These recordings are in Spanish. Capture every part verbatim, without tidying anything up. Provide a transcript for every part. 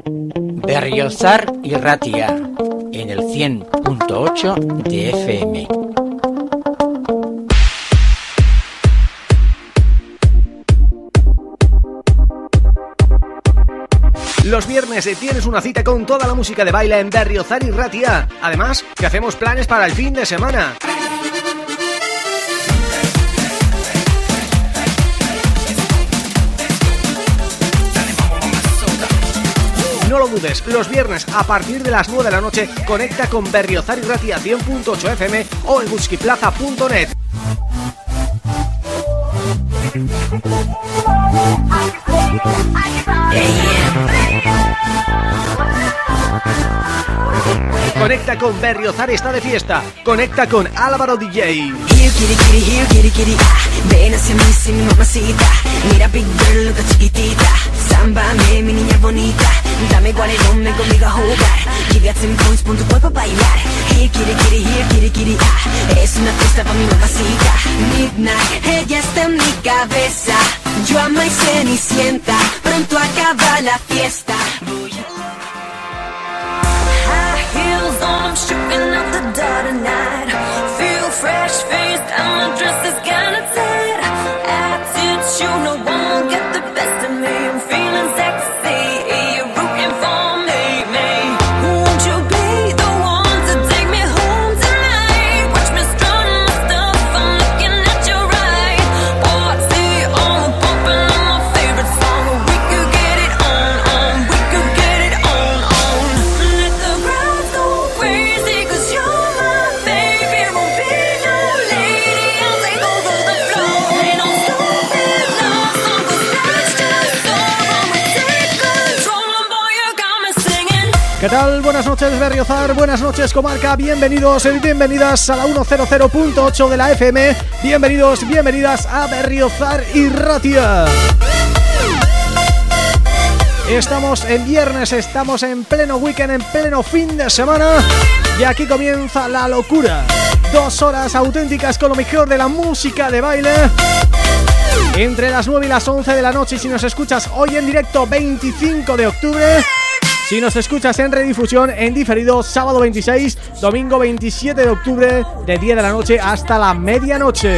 Berriozar y Ratia en el cien punto ocho de F M. Los viernes tienes una cita con toda la música de baile en Berriozar y Ratia. Además, que hacemos planes para el fin de semana. No lo dudes, los viernes a partir de las nueve de la noche conecta con Berriozar y Ratia cien punto ocho F M o en buskiplaza punto net. Conecta con Berriozar está de fiesta. Conecta con Álvaro D J. Here, kitty, kitty, here, kitty, kitty, ah. Ven hacia mí, si mi mamacita. Mira, big girl, look chiquitita. Sámbame, mi niña bonita. Dame guarelón, ven conmigo a jugar. Give out ten points, pon tu cuerpo a bailar. Here, kitty, kitty, here, kitty, kitty, ah. Es una fiesta pa' mi mamacita. Midnight, ella está en mi cabeza. Yo ama y cenicienta. Pronto acaba la fiesta. Voy a... High heels on, I'm shipping out the door tonight. Feel fresh faced, and my dress is kinda tight. Attitude, you know one won't get the best of me. I'm feeling sexy, you're rooting for me, me. Won't you be the one to take me home tonight? Watch me strut my stuff, I'm looking at you right. Party on, bumping on my favorite song. We could get it on, on, we could get it on, on. Let the crowd go crazy, cause you're my baby. Won't be no lady, I'll take over the floor. Ain't no stupid love song, cause that's just so wrong. We take control, and boy, you got me singing. ¿Qué tal? Buenas noches Berriozar, buenas noches comarca, bienvenidos y bienvenidas a la ciento punto ocho de la F M. Bienvenidos, bienvenidas a Berriozar y Ratia. Estamos en viernes, estamos en pleno weekend, en pleno fin de semana. Y aquí comienza la locura. Dos horas auténticas con lo mejor de la música de baile. Entre las nueve y las once de la noche, si nos escuchas hoy en directo, veinticinco de octubre. Si nos escuchas en redifusión, en diferido, sábado veintiséis, domingo veintisiete de octubre, de diez de la noche hasta la medianoche.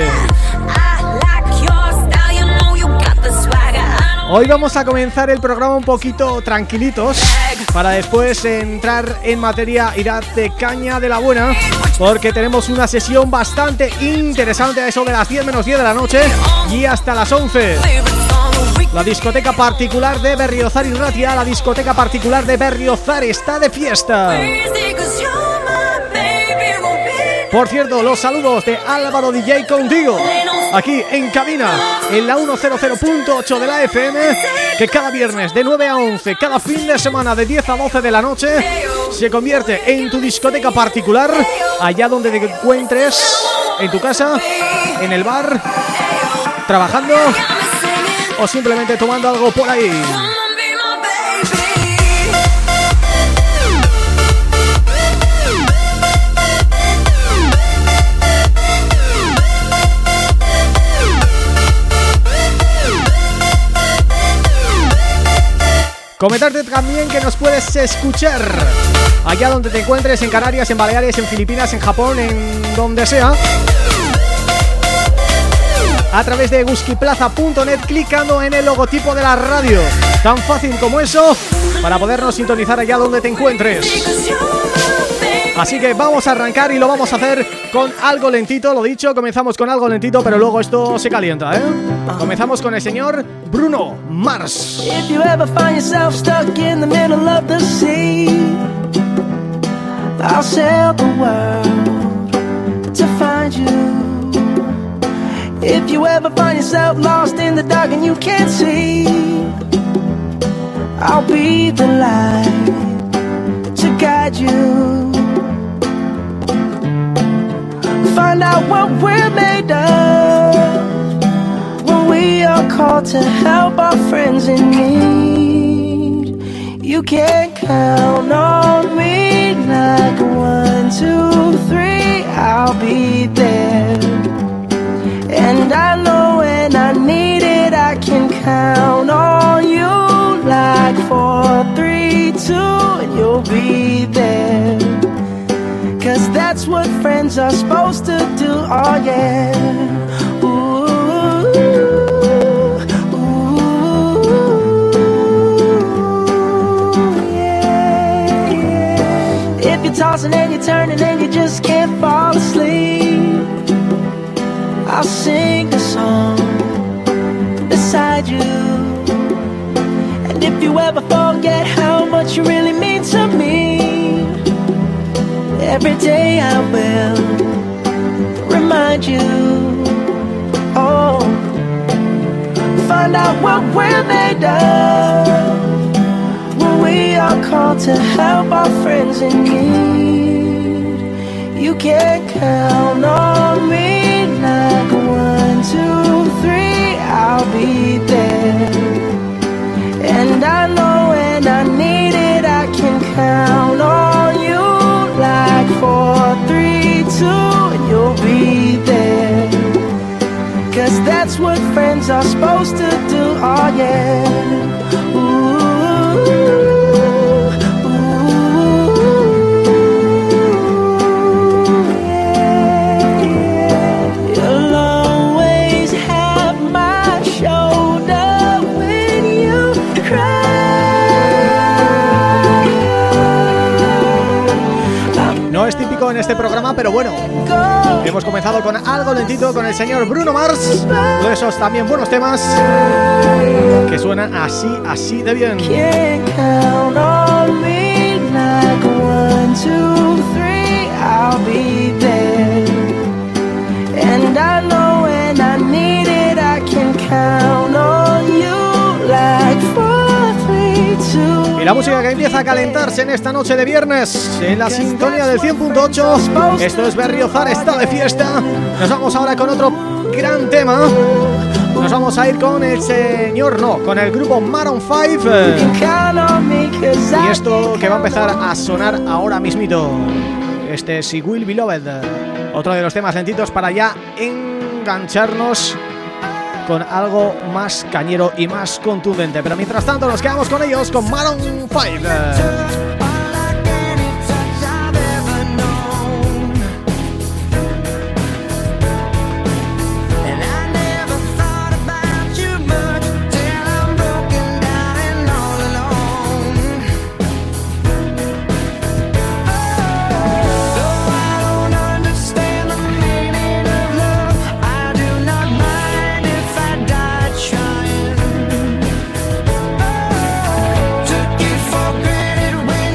Hoy vamos a comenzar el programa un poquito tranquilitos, para después entrar en materia y darte caña de la buena, porque tenemos una sesión bastante interesante a eso de las diez menos diez de la noche y hasta las once. La discoteca particular de Berriozar y Ratia, la discoteca particular de Berriozar está de fiesta. Por cierto, los saludos de Álvaro D J contigo, aquí en cabina, en la ciento punto ocho de la F M, que cada viernes de nueve a once, cada fin de semana de diez a doce de la noche, se convierte en tu discoteca particular, allá donde te encuentres, en tu casa, en el bar, trabajando o simplemente tomando algo por ahí. Comentarte también que nos puedes escuchar allá donde te encuentres, en Canarias, en Baleares, en Filipinas, en Japón, en donde sea, a través de buskiplaza punto net, clicando en el logotipo de la radio. Tan fácil como eso, para podernos sintonizar allá donde te encuentres. Así que vamos a arrancar y lo vamos a hacer con algo lentito, lo dicho, comenzamos con algo lentito, pero luego esto se calienta, ¿eh? Comenzamos con el señor Bruno Mars. If you ever find yourself stuck in the middle of the sea, I'll sail the world to find you. If you ever find yourself lost in the dark and you can't see, I'll be the light to guide you. Find out what we're made of when we are called to help our friends in need. You can count on me like one, two, three, I'll be there. And I know when I need it, I can count on you like four, three, be there. Cause that's what friends are supposed to do, oh yeah. Ooh, ooh, yeah, yeah. If you're tossing and you're turning and you just can't fall asleep, I'll sing a song beside you. And if you ever forget how much you really mean to me, every day I will remind you. Oh, find out what we're made of when we are called to help our friends in need. You can count on me like one, two, three, I'll be there. And I know when I need it, I can count on you. Like four, three, two, and you'll be there. Cause that's what friends are supposed to do, oh yeah. Ooh, ooh, yeah, yeah. You'll always have my shoulder when you cry. No es típico en este programa, pero bueno, hemos comenzado con algo lentito con el señor Bruno Mars. Uno de esos también buenos temas que suenan así, así de bien. Y la música que empieza a calentarse en esta noche de viernes en la sintonía del cien punto ocho. Esto es Berriozar, está de fiesta. Nos vamos ahora con otro gran tema. Nos vamos a ir con el señor, no, con el grupo Maroon cinco. Y esto que va a empezar a sonar ahora mismito. Este es She Will Be Loved. Otro de los temas lentitos para ya engancharnos con algo más cañero y más contundente. Pero mientras tanto nos quedamos con ellos, con Maroon cinco. Took you for granted when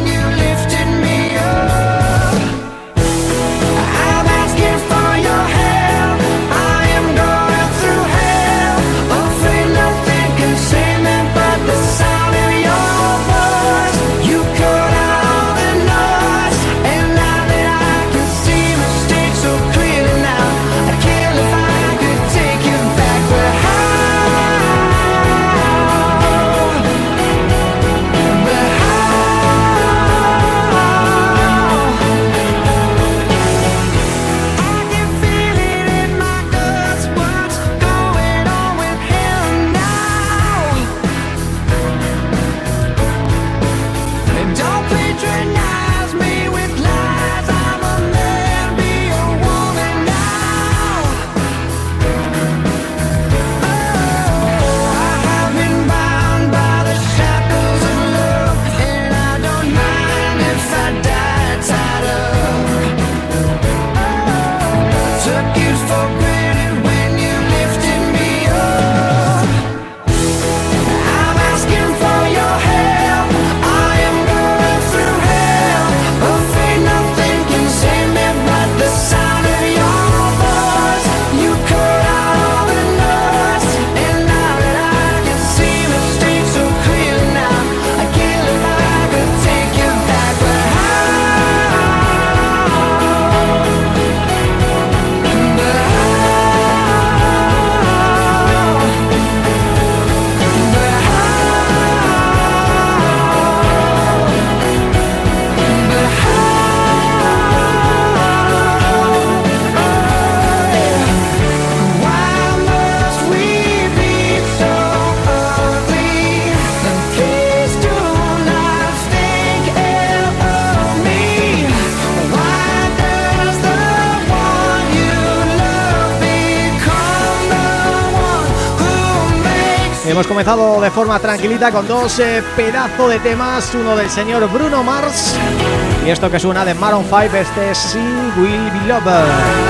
Hemos comenzado de forma tranquilita con dos eh, pedazos de temas, uno del señor Bruno Mars y esto que suena de Maroon cinco, este She Will Be Loved.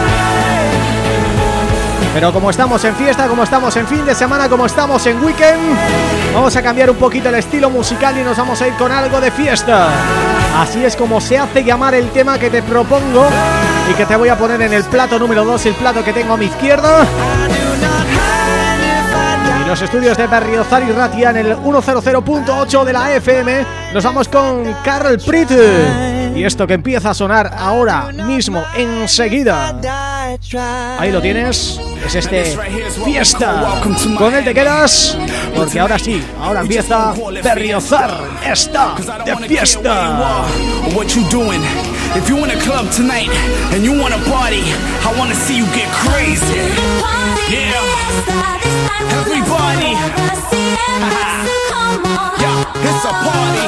Pero como estamos en fiesta, como estamos en fin de semana, como estamos en weekend, vamos a cambiar un poquito el estilo musical y nos vamos a ir con algo de fiesta. Así es como se hace llamar el tema que te propongo y que te voy a poner en el plato número dos, el plato que tengo a mi izquierda. Y los estudios de Berriozar y Ratia en el ciento punto ocho de la F M nos vamos con Carl Prit. Y esto que empieza a sonar ahora mismo, enseguida. Ahí lo tienes, es este Fiesta. Con él te quedas, porque ahora sí, ahora empieza Berriozar, está de fiesta. If you in a club tonight and you wanna party, I wanna see you get crazy. Yeah, everybody. Yeah, it's a party.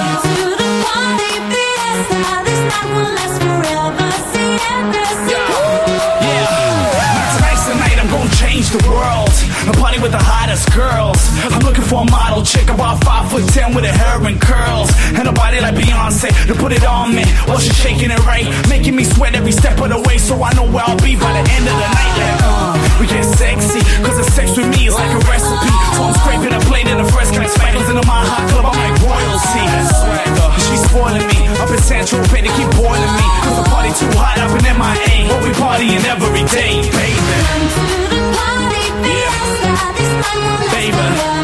Yeah, yeah. Tonight's the night I'm gonna change the world. A party with the hottest girls. I'm looking for a model chick about five foot ten with her hair and curls and a body like Beyonce to put it on me. While she's shaking it right, making me sweat every step of the way, so I know where I'll be by the end of the night. Like, uh, we get sexy, cause the sex with me is like a recipe. So I'm scraping a plate in the first class spaggles into my hot club. I'm like royalty. She's spoiling me. Up in Central Bay, they keep boiling me. Cause the party too hot up in M I A. But we partying every day, baby. Yeah. Baby,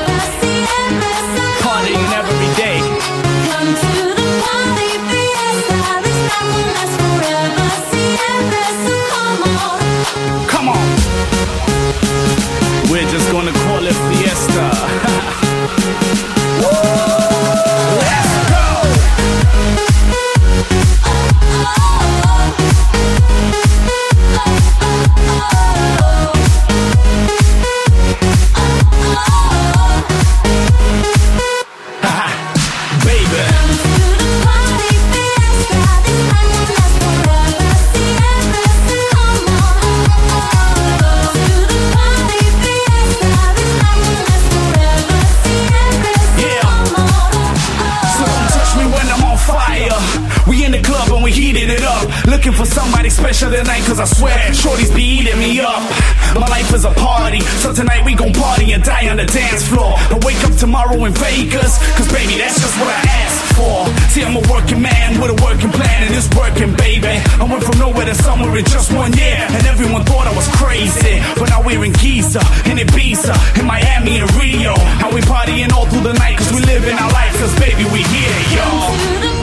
partying every day. Come to the party, fiesta. This night will last forever. Siempre, so come on. Come on. We're just gonna call it fiesta. Let's go. Looking for somebody special tonight, cause I swear shorties be eating me up. My life is a party, so tonight we gon' party and die on the dance floor. I wake up tomorrow in Vegas, cause baby that's just what I asked for. See, I'm a working man with a working plan and it's working, baby. I went from nowhere to somewhere in just one year, and everyone thought I was crazy. But now we're in Giza, in Ibiza, in Miami and Rio. And we partying all through the night, cause we living our life, cause baby we here, y'all.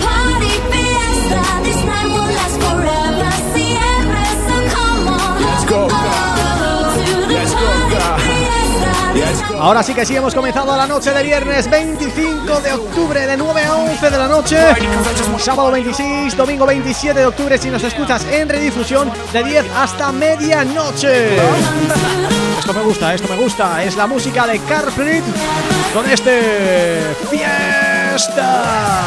This night will last forever. Siempre, so come on. Let's go, God. Let's go, God. Let's go. Ahora sí que sí, hemos comenzado la noche de viernes veinticinco de octubre de nueve a once de la noche. Sábado veintiséis, domingo veintisiete de octubre si nos escuchas en redifusión de diez hasta medianoche. Esto me gusta, esto me gusta. Es la música de Carl Prit con este Fiesta.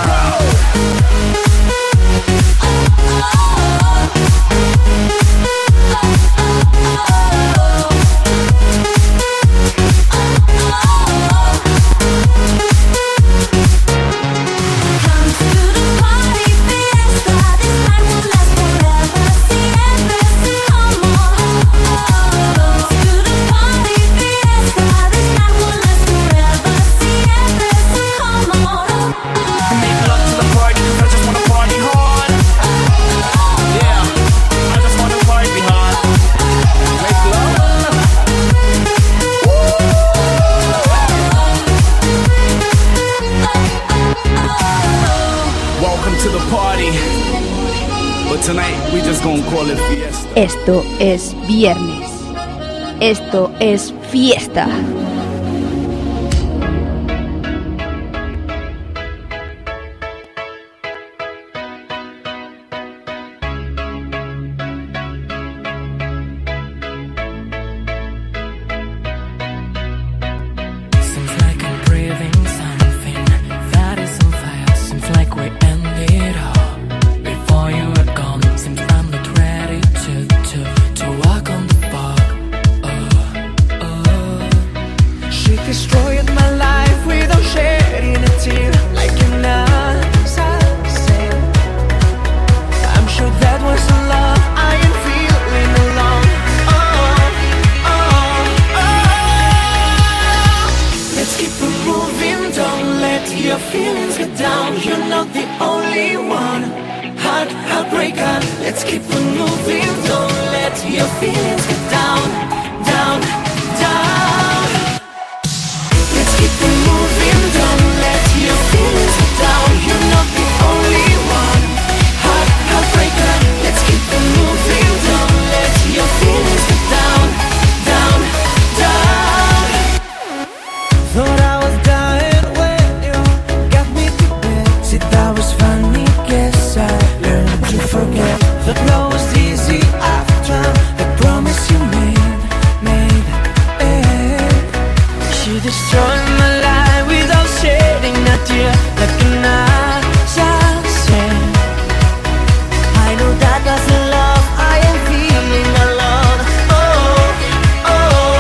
Esto es viernes. Esto es fiesta. To walk on the fog, oh, oh. only one. Heart, heartbreaker, let's keep on moving. Don't let your feelings get down, down, down. Let's keep on moving. Don't let your feelings get down. You're not the only one. Heart, heartbreaker, let's keep on moving. Don't let your feelings get down, down, down. Thought I was dying when you got me to bed. Said that was funny, guess I learned to forget. Thought love was easy after the promise you made, made, eh. She destroyed my life without shedding a tear, like an assassin. I know that doesn't love, I am feeling alone. Oh, oh,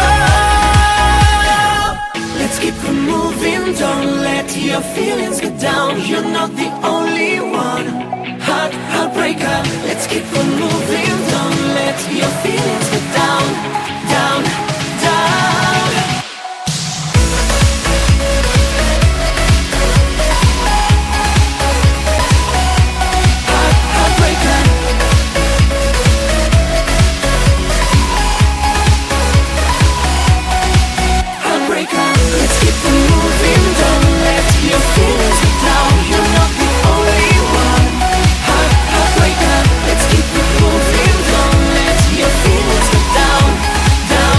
oh. Let's keep on moving, don't let your feelings get down. You're not the only one. Heart, heartbreaker, let's keep on moving. Don't let your feelings get down, down, down. Heart, heartbreaker. Heartbreaker, let's keep on moving. Don't let your feelings get down. You're not the only one. Heart, heartbreaker, let's keep on moving. Don't let your feelings get down, down,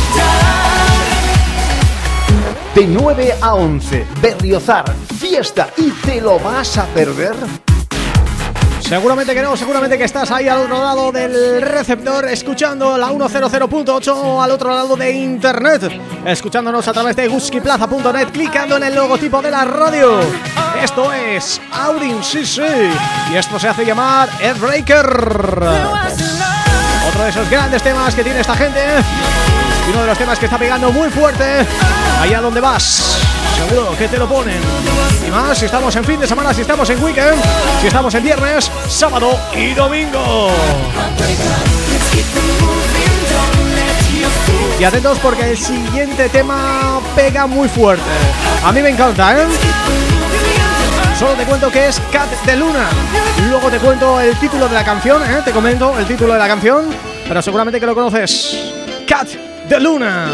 down. De nueve a once, Berriozar, fiesta y te lo vas a perder. Seguramente que no, seguramente que estás ahí al otro lado del receptor escuchando la ciento punto ocho o al otro lado de internet, escuchándonos a través de guskiplaza punto net, clicando en el logotipo de la radio. Esto es Audin, sí, sí, y esto se hace llamar Heartbreaker. Otro de esos grandes temas que tiene esta gente y uno de los temas que está pegando muy fuerte allá donde vas. Seguro que te lo ponen. Y más si estamos en fin de semana, si estamos en weekend, si estamos en viernes, sábado y domingo. Y atentos porque el siguiente tema pega muy fuerte. A mí me encanta, ¿eh? Solo te cuento que es Cat de Luna. Luego te cuento el título de la canción, ¿eh? Te comento el título de la canción, pero seguramente que lo conoces. Cat de Luna.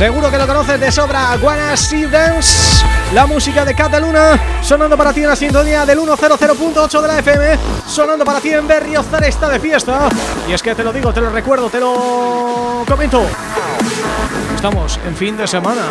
Seguro que lo conoces de sobra. Wanna See Dance, la música de Cataluna, sonando para ti en la sintonía del ciento punto ocho de la F M, sonando para ti en Berriozar está de fiesta. Y es que te lo digo, te lo recuerdo, te lo comento, estamos en fin de semana.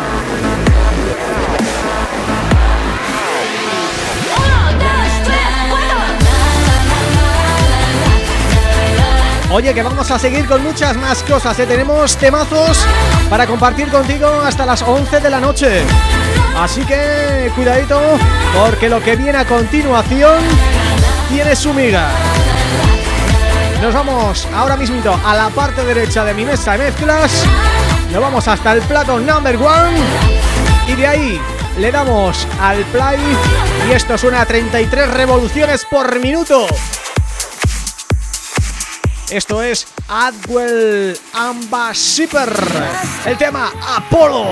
Oye, que vamos a seguir con muchas más cosas, ¿eh? Tenemos temazos para compartir contigo hasta las once de la noche. Así que cuidadito, porque lo que viene a continuación tiene su miga. Nos vamos ahora mismito a la parte derecha de mi mesa de mezclas. Nos vamos hasta el plato number one y de ahí le damos al play y esto suena a treinta y tres revoluciones por minuto. Esto es Hardwell Ambassador, el tema Apolo.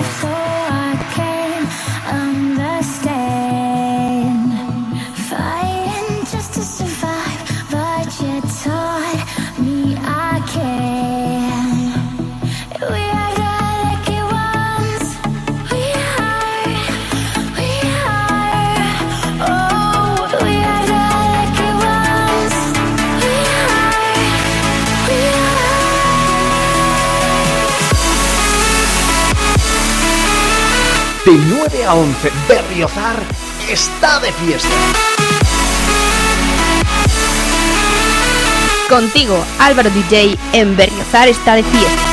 De nueve a once, Berriozar está de fiesta. Contigo, Álvaro D J, en Berriozar está de fiesta.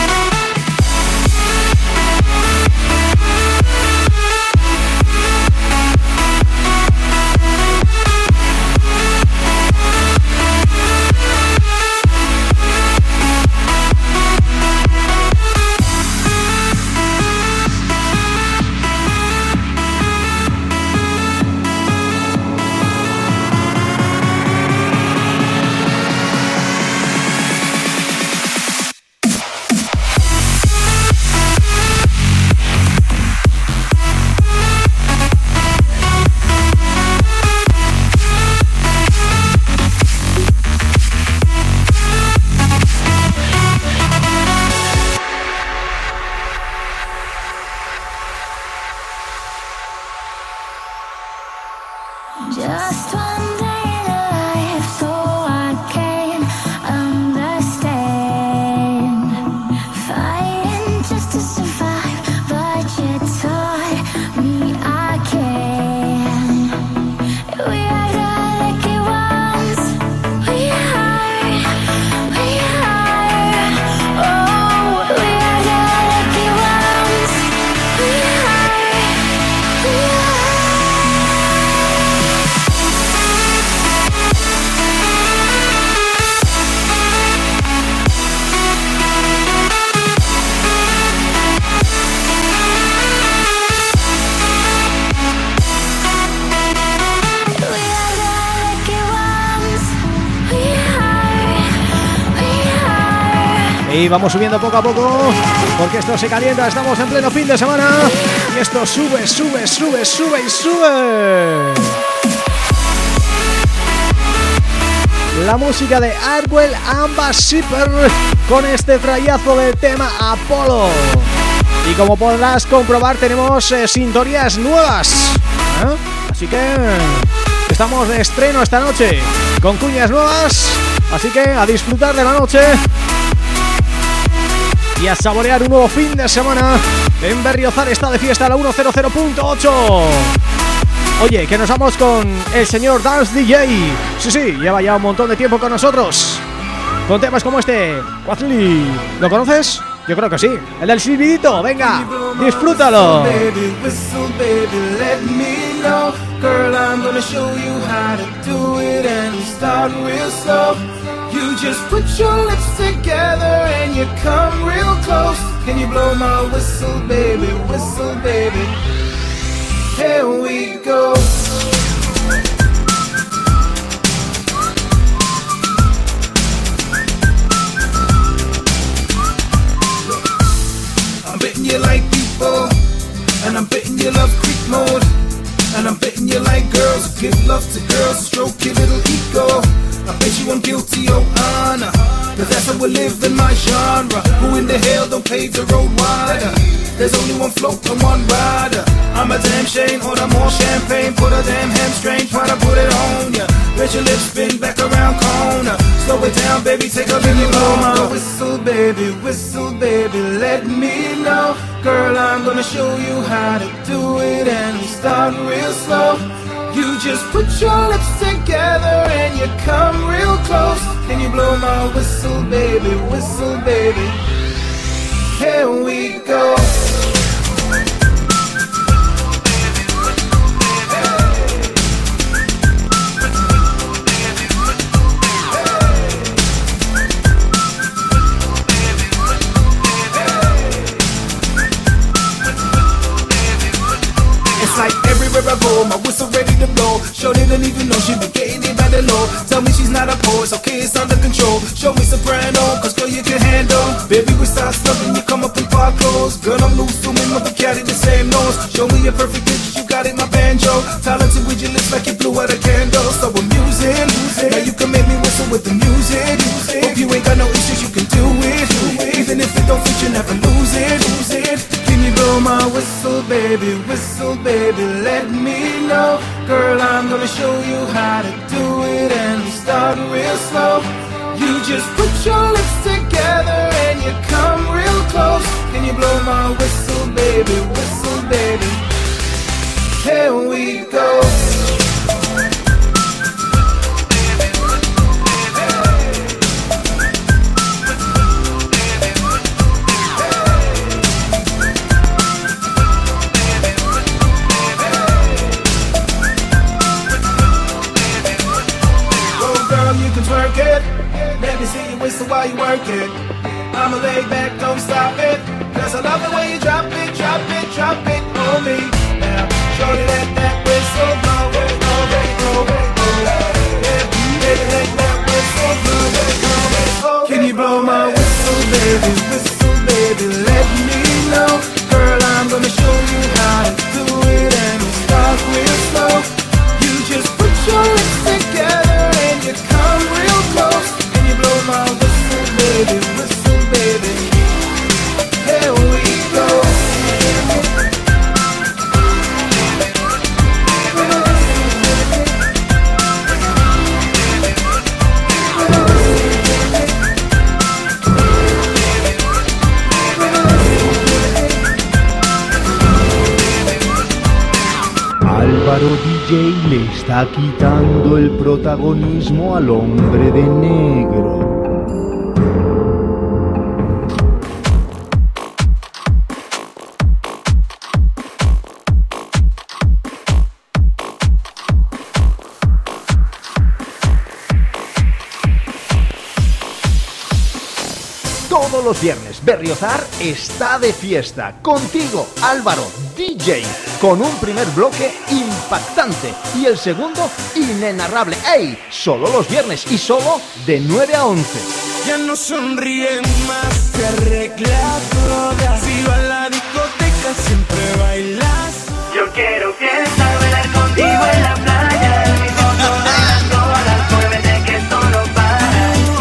Y vamos subiendo poco a poco, porque esto se calienta, estamos en pleno fin de semana y esto sube, sube, sube, sube y sube. La música de Hardwell Ambassador con este trayazo del tema Apolo. Y como podrás comprobar, tenemos eh, sintonías nuevas, ¿eh? Así que estamos de estreno esta noche con cuñas nuevas, así que a disfrutar de la noche y a saborear un nuevo fin de semana en Berriozar está de fiesta, la ciento punto ocho. Oye, que nos vamos con el señor Dance D J. Sí, sí, lleva ya un montón de tiempo con nosotros, con temas como este, Quathly. ¿Lo conoces? Yo creo que sí, el del silbidito. Venga, disfrútalo. Girl, I'm gonna show you how to do it and start real slow. You just put your lips together and you come real close. Can you blow my whistle, baby, whistle, baby? Here we go. I'm betting you like people, and I'm betting you love creep mode. And I'm betting you like girls who give love to girls, stroke your little ego. I bet you I'm guilty, oh Anna, cause that's how we live in my genre. Who in the to hell, don't pave the road wider. There's only one float and one rider. I'm a damn shame, order more champagne. Put a damn hamstring, try to put it on ya. Let your lips spin back around corner. Slow it down, baby, take a little longer. Whistle, baby, whistle, baby, let me know. Girl, I'm gonna show you how to do it, and start real slow. You just put your lips together and you come real close. Can you blow my whistle, baby, whistle, baby? Here we go. Like everywhere I go, my whistle ready to blow. Shorty don't even know she been getting it by the low. Tell me she's not a pose, okay, it's under control. Show me soprano, cause girl you can handle. Baby, we start slugging, you come up in park clothes. Girl, I'm loose, so me mother carry the same nose. Show me your perfect pictures, you got it, my banjo. Talented with your lips like you blew out a candle. So I'm using, now you can make me whistle with the music. Hope you ain't got no issues, you can do it. Even if it don't fit, you never lose it. Can you blow my whistle, baby, whistle, baby, let me know. Girl, I'm gonna show you how to do it, and start real slow. You just put your lips together and you come real close. Can you blow my whistle, baby, whistle, baby? Here we go. Twerk it, let me see you whistle while you work it. I'ma lay back, don't stop it, cause I love the way you drop it, drop it, drop it on me. Now, shorty, let that whistle blow, blow, blow, blow, yeah, baby, let that whistle blow. Can you blow my whistle, baby, whistle, baby, let me know. Girl, I'm gonna show you how to do it, and start real slow. You just put your lips together and you come real close. Can you blow my whistle, baby, whistle, baby? Here we go. Álvaro D J le está quitando el protagonismo al hombre de negro. Todos los viernes Berriozar está de fiesta. Contigo, Álvaro D J, con un primer bloque impactante y el segundo inenarrable. ¡Ey! Solo los viernes y solo de nueve a once. Ya no sonríen más, se arregla toda. Si va a la discoteca siempre bailas. Yo quiero fiesta, bailar contigo en la playa. El mismo son de las horas, muévete que esto no para.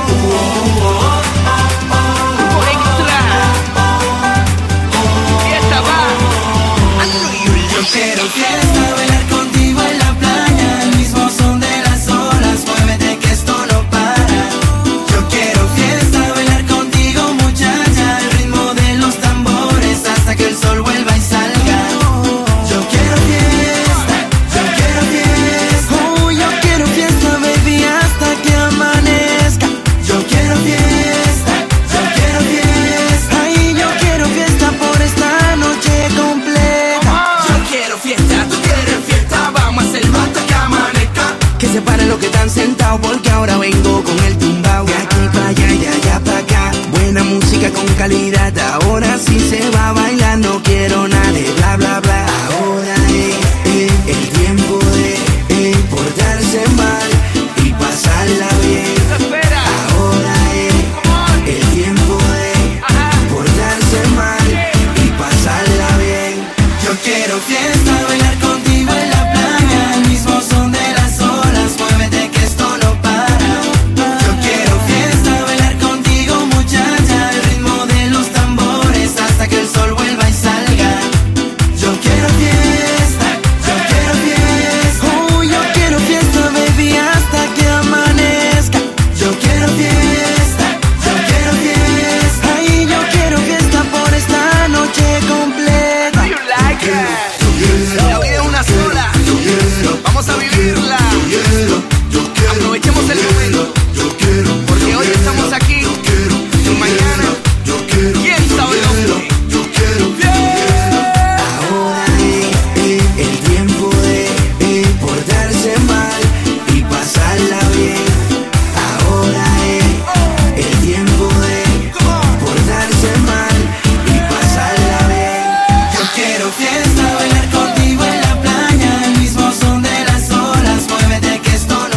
Yo quiero fiesta, bailar contigo en la playa. El mismo son de las olas, muévete que esto no para. Yo quiero fiesta, bailar contigo muchacha. El ritmo de los tambores hasta que el sol vuelva y salga. Yo quiero fiesta, yo quiero fiesta. Oh, yo quiero fiesta, baby, hasta que amanezca. Yo quiero fiesta, yo quiero fiesta. Ay, yo quiero fiesta por esta noche completa. Quiero fiesta, tú quieres fiesta, vamos a hacer hasta que amanezca. Que se paren los que están sentados porque ahora vengo con el tumbao. De aquí para allá y de allá para acá, buena música con calidad. Ahora sí se va a bailar, no quiero nada de bla bla bla. Ahora es eh, eh, el tiempo de eh, portarse mal y pasarla bien. Ahora es el tiempo de portarse mal y pasarla bien. Yo quiero fiesta, bailar contigo en la playa. El mismo son de las olas, muévete que esto no para. Yo quiero fiesta, bailar contigo muchacha. El ritmo de los tambores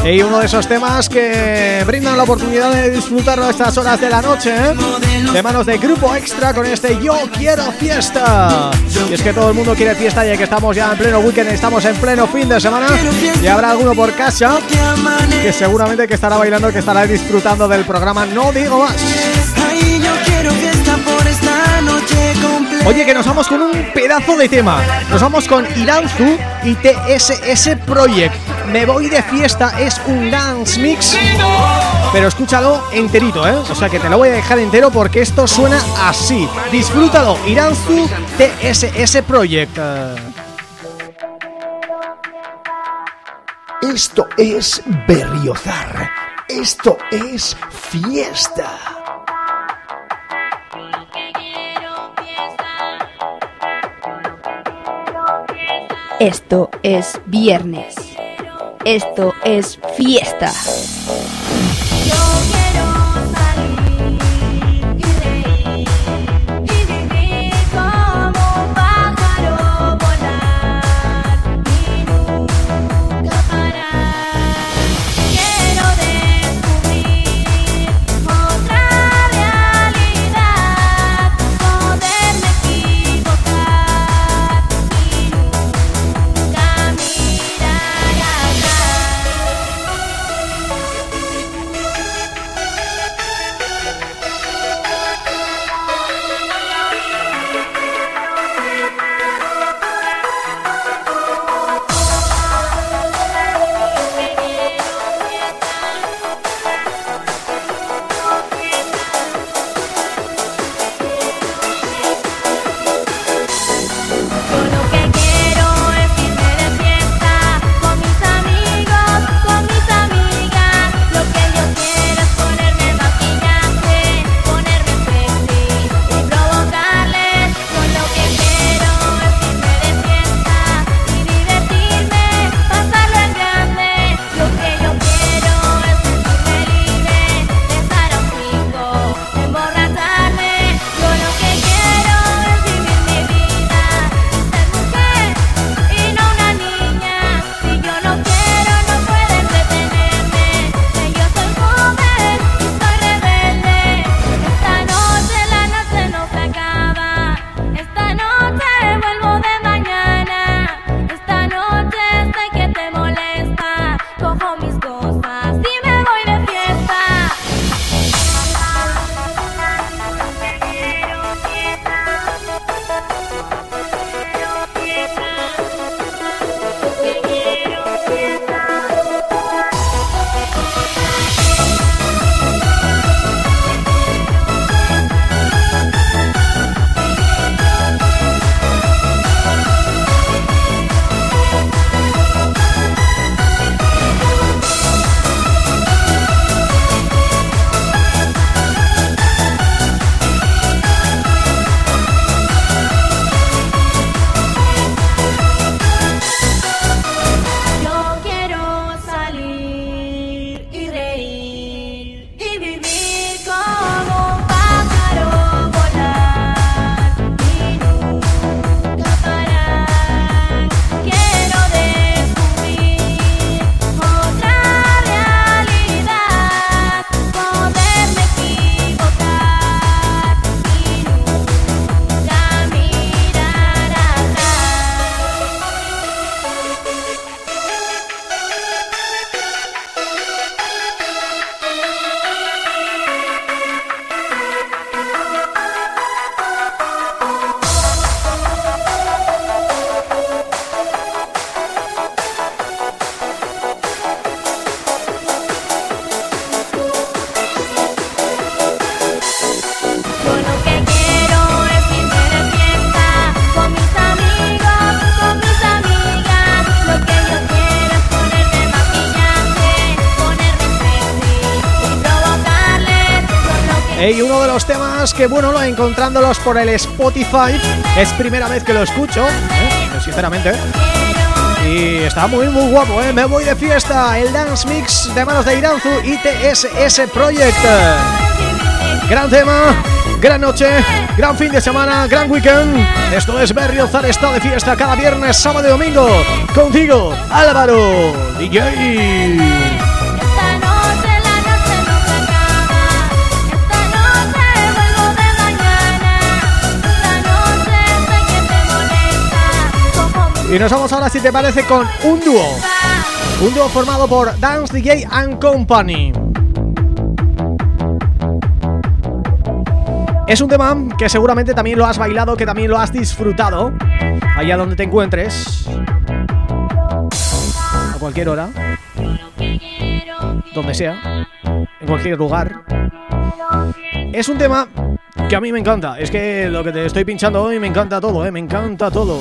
Y uno de esos temas que brindan la oportunidad de disfrutarlo a estas horas de la noche, ¿eh? De manos de Grupo Extra con este Yo Quiero Fiesta. Y es que todo el mundo quiere fiesta, ya que estamos ya en pleno weekend, estamos en pleno fin de semana. Y habrá alguno por casa que seguramente que estará bailando, que estará disfrutando del programa. No digo más. Oye, que nos vamos con un pedazo de tema. Nos vamos con Iranzu y T S S Project. Me voy de fiesta, es un dance mix, pero escúchalo enterito, ¿eh? O sea que te lo voy a dejar entero porque esto suena así. Disfrútalo, Iranzu T S S Project. Esto es Berriozar. Esto es fiesta. Esto es viernes. Esto es fiesta. Y uno de los temas que, bueno, lo encontrándolos por el Spotify, es primera vez que lo escucho, ¿eh? Sinceramente. Y está muy, muy guapo, ¿eh? Me voy de fiesta, el dance mix de manos de Iranzu y T S S Project. Gran tema, gran noche, gran fin de semana, gran weekend. Esto es Berriozar, está de fiesta cada viernes, sábado y domingo. Contigo, Álvaro D J. Y nos vamos ahora, si te parece, con un dúo. Un dúo formado por Dance D J and Company. Es un tema que seguramente también lo has bailado, que también lo has disfrutado allá donde te encuentres, a cualquier hora, donde sea, en cualquier lugar. Es un tema que a mí me encanta. Es que lo que te estoy pinchando hoy me encanta todo, ¿eh? Me encanta todo.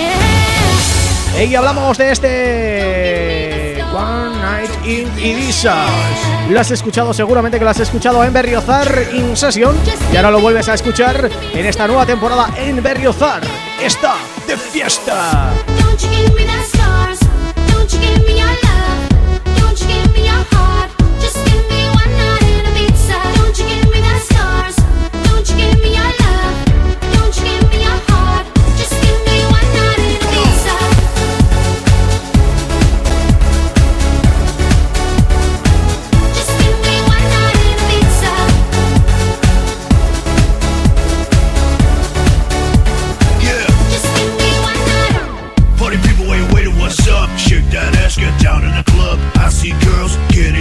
Y hablamos de este One Night in Ibiza. Lo has escuchado, seguramente que lo has escuchado en Berriozar In Session, y ahora lo vuelves a escuchar en esta nueva temporada en Berriozar. Está de fiesta. Shake that ass, get down in the club. I see girls get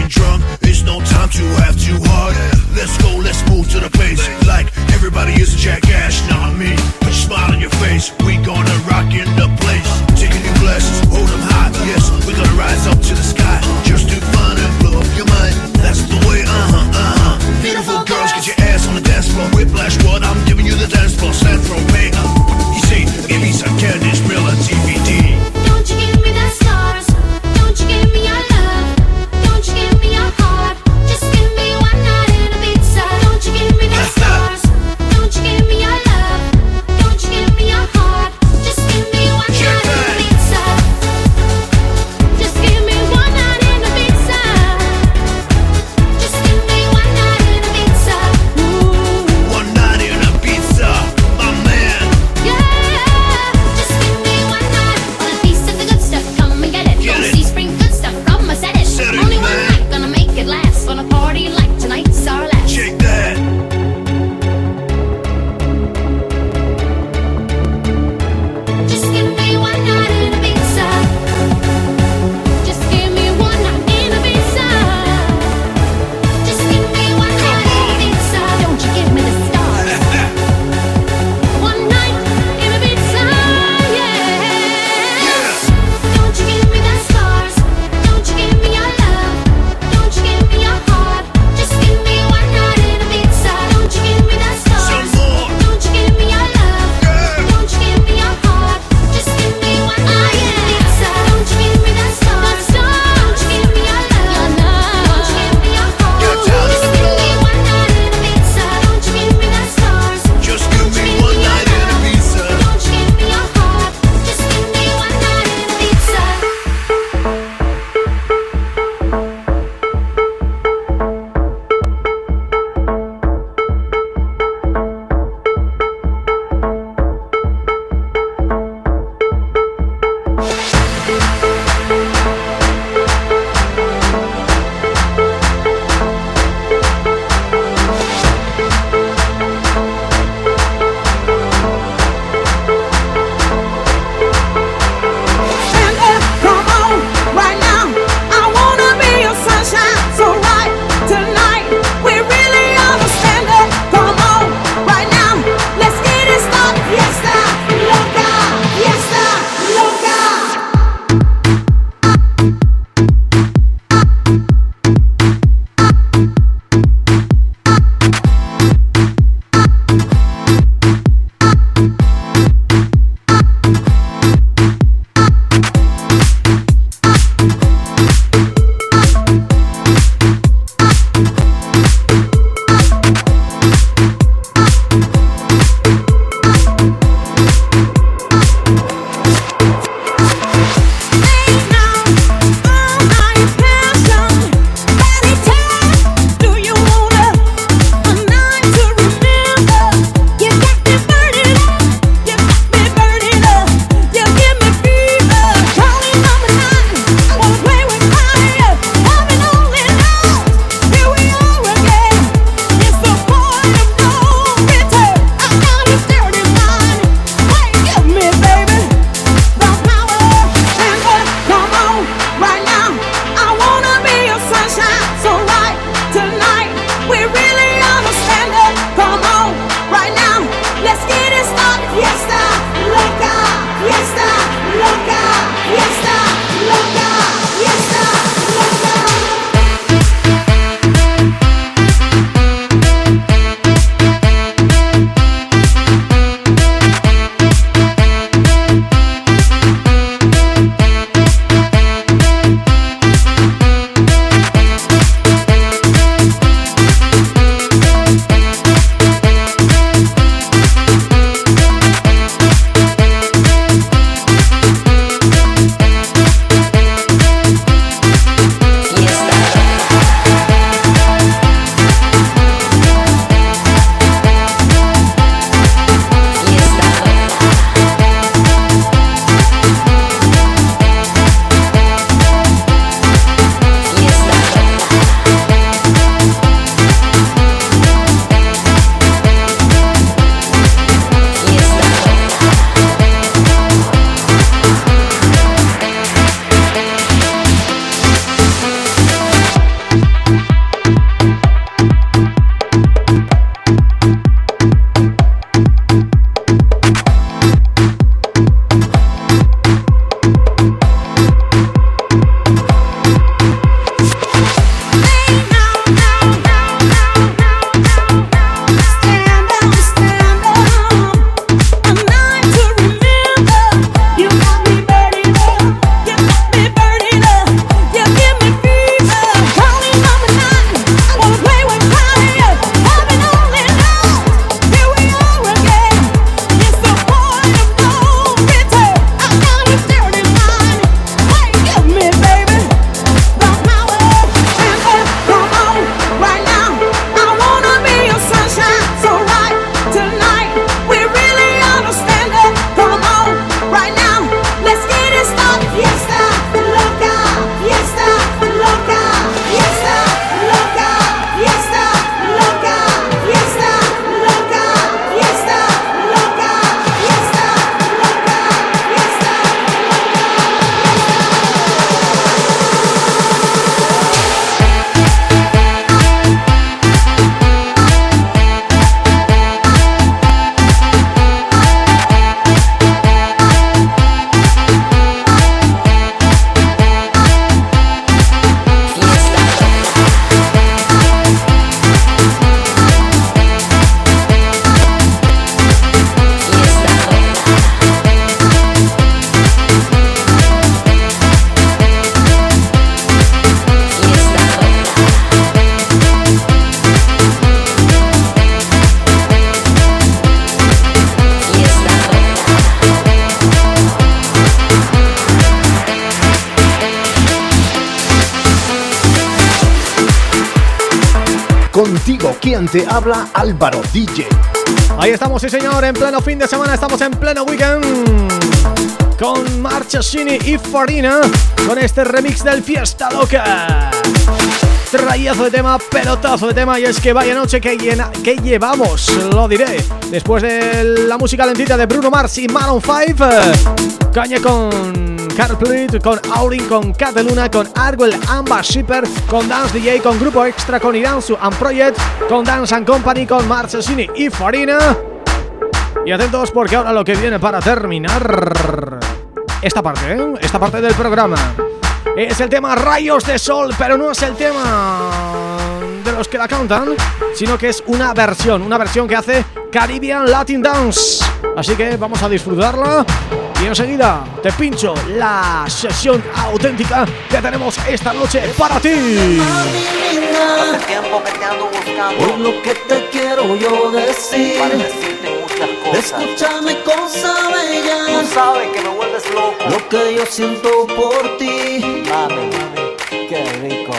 contigo, quien te habla, Álvaro D J. Ahí estamos, sí señor, en pleno fin de semana, estamos en pleno weekend con Marchesini y Farina, con este remix del Fiesta Loca. Trayazo de tema, pelotazo de tema, y es que vaya noche que, llena, que llevamos, lo diré. Después de la música lentita de Bruno Mars y Maroon cinco, caña con Carl Plit, con Aurin, con Cataluna, con Arguel, Amba Shipper, con Dance D J, con Grupo Extra, con Iranzu and Project, con Dance and Company, con Marchesini y Farina. Y atentos porque ahora lo que viene para terminar esta parte, ¿eh? esta parte del programa es el tema Rayos de Sol, pero no es el tema de los que la cantan, sino que es una versión, una versión que hace Caribbean Latin Dance. Así que vamos a disfrutarla y enseguida te pincho la sesión auténtica que tenemos esta noche para ti. Hace tiempo que te ando buscando, Por lo que te quiero yo decir, para decirte muchas cosas. escúchame cosa bella, Tú sabes que me vuelves loco, lo que yo siento por ti. mami, qué rico.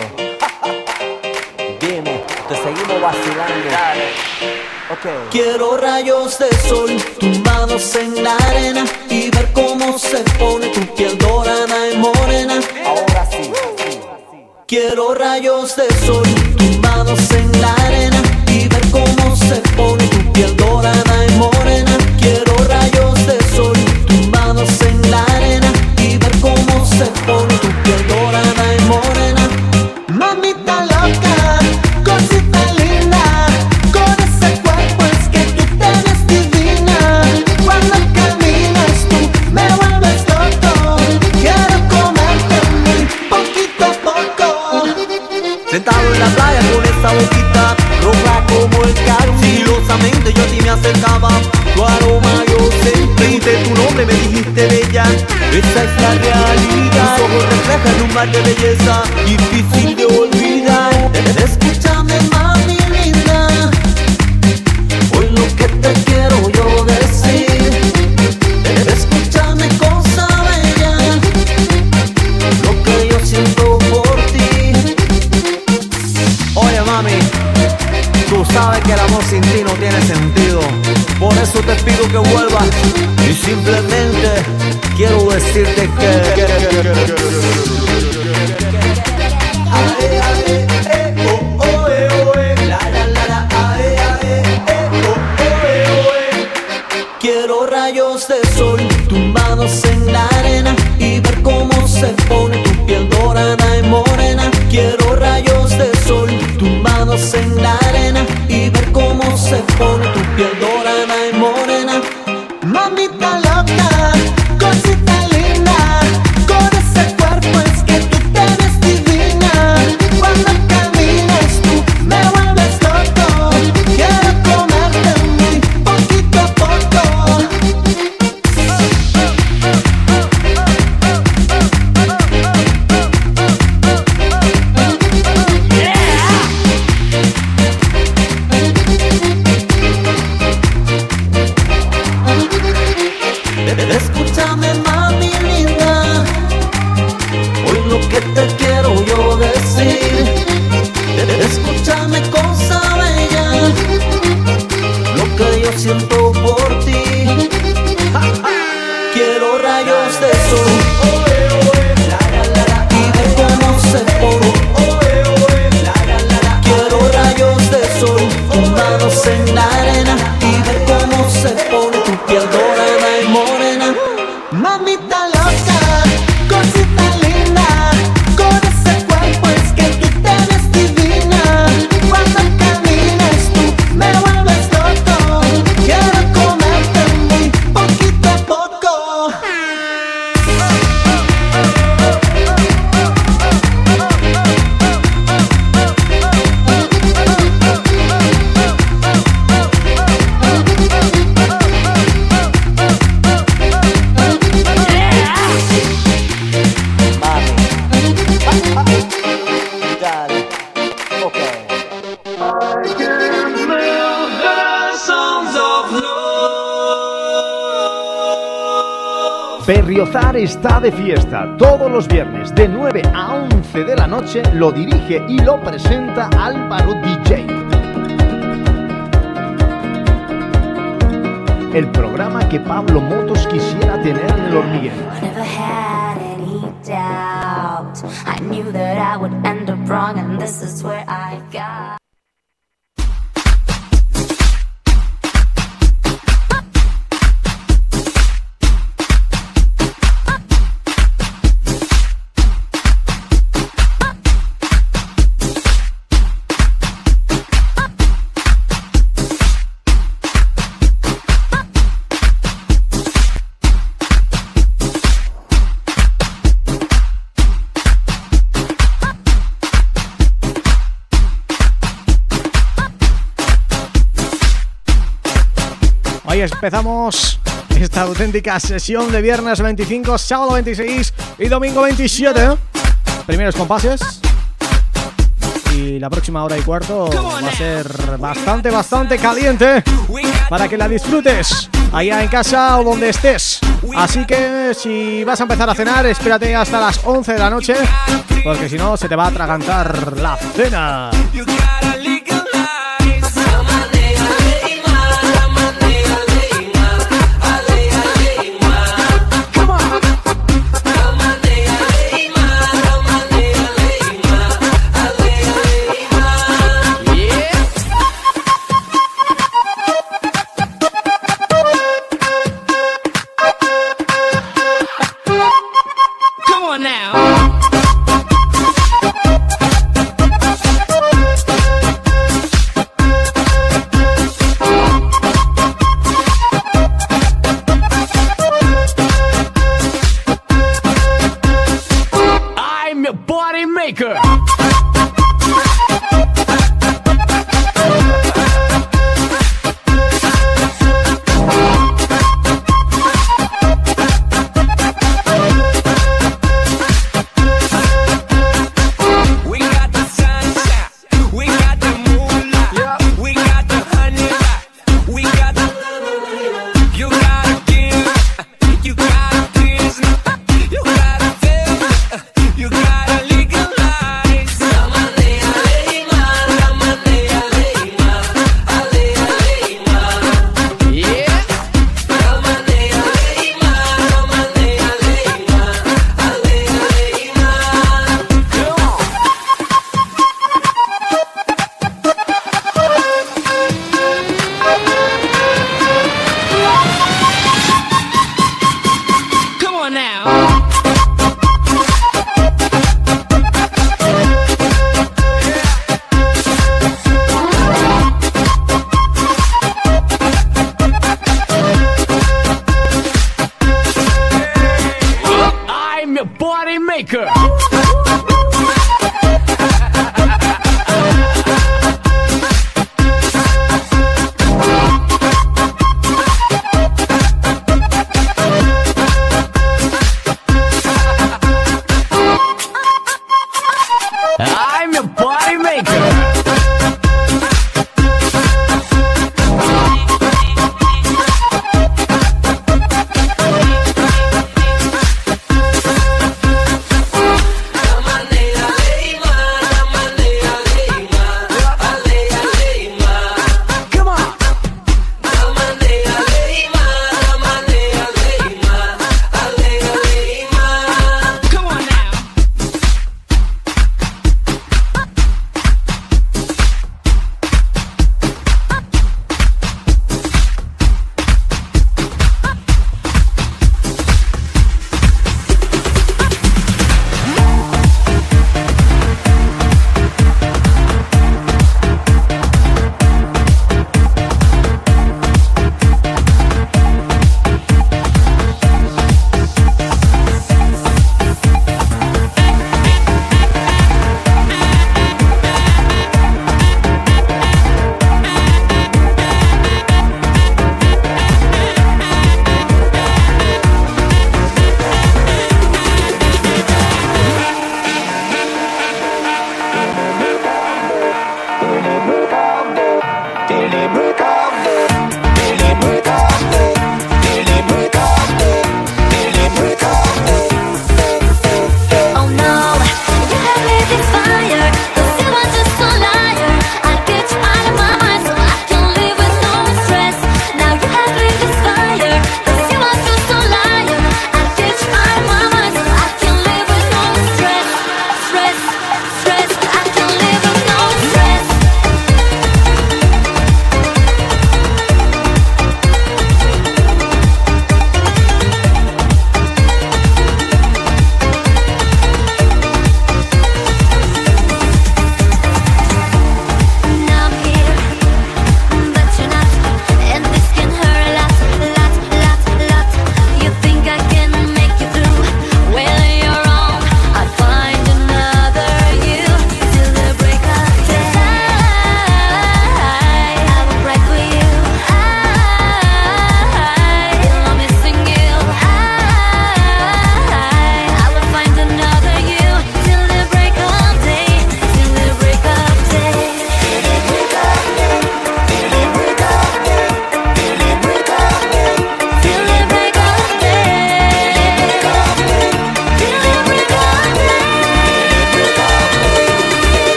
Dime, te seguimos vacilando. Dale. Okay. Quiero rayos de sol tumbados en la arena y ver cómo se pone tu piel dorada y morena. Ahora sí. Quiero rayos de sol tumbados en la arena y ver cómo se pone tu piel dorada y morena. Quiero rayos de sol tumbados en la arena y ver cómo se pone tu piel dorada y morena. Mamita loca, cosita linda, con ese cuerpo es que tú te ves divina. Cuando caminas tú me vuelves loco, quiero comerte muy poquito a poco. Sentado en la playa con esa boquita roja como el caro, sigilosamente yo a ti me acercaba. Tu aroma yo sentí, de tu nombre me dijiste bella. Esa es la realidad, tus ojos reflejan un mar de belleza difícil de olvidar. Escúchame mami linda, hoy lo que te quiero yo decir. Escúchame cosa bella, lo que yo siento por ti. Oye mami, tú sabes que el amor sin ti no tiene sentido. Por eso te pido que vuelvas y simplemente quiero decirte que quiero rayos de sol tumbados en la arena y ver cómo se pone tu piel dorada y morena. Quiero rayos de sol tumbados en la arena y ver cómo se pone tu piel dorada y morena. Mamita loca, cosita linda, con ese cuerpo es que tú te ves divina. Cuando caminas tú me vuelves loco, quiero comerte muy poquito a poco. Escúchame mami linda, hoy lo que te quiero yo decir. Escúchame cosa bella, lo que yo siento por ti. Quiero rayos de sol y ver cómo se pone. Quiero rayos de sol tumbados en la arena y ver cómo se pone tu piel dorada y morena. Mamita loca, cosita linda, con ese cuerpo es que tú te ves divina. Cuando caminas tú me vuelves loco, quiero comerte muy poquito a poco. Berriozar está de fiesta todos los viernes de nueve a once de la noche. Lo dirige y lo presenta Álvaro D J. el programa que Pablo Motos quisiera tener en El Hormiguero. Never had any doubt. I knew that I would end up wrong, and this is where I got. Hoy empezamos esta auténtica sesión de viernes veinticinco, sábado veintiséis y domingo veintisiete. Primeros compases. Y la próxima hora y cuarto va a ser bastante, bastante caliente para que la disfrutes allá en casa o donde estés. Así que si vas a empezar a cenar, espérate hasta las once de la noche, porque si no se te va a atragantar la cena.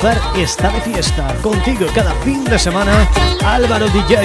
Berriozar está de fiesta. Contigo cada fin de semana, Álvaro D J.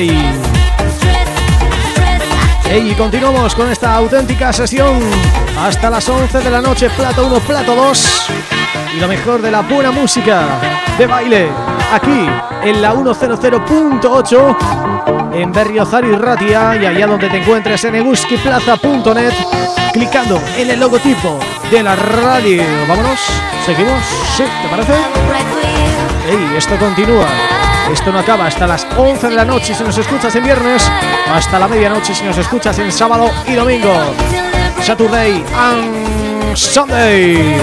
Y continuamos con esta auténtica sesión hasta las once de la noche, plato uno, plato dos y lo mejor de la buena música de baile aquí en la ciento punto ocho en Berriozar y Ratia, y allá donde te encuentres en eguskiplaza punto net, clicando en el logotipo de la radio. Vámonos, seguimos, ¿sí? ¿Te parece? Ey, esto continúa. Esto no acaba hasta las once de la noche si nos escuchas en viernes, hasta la medianoche si nos escuchas en sábado y domingo. Saturday and Sunday.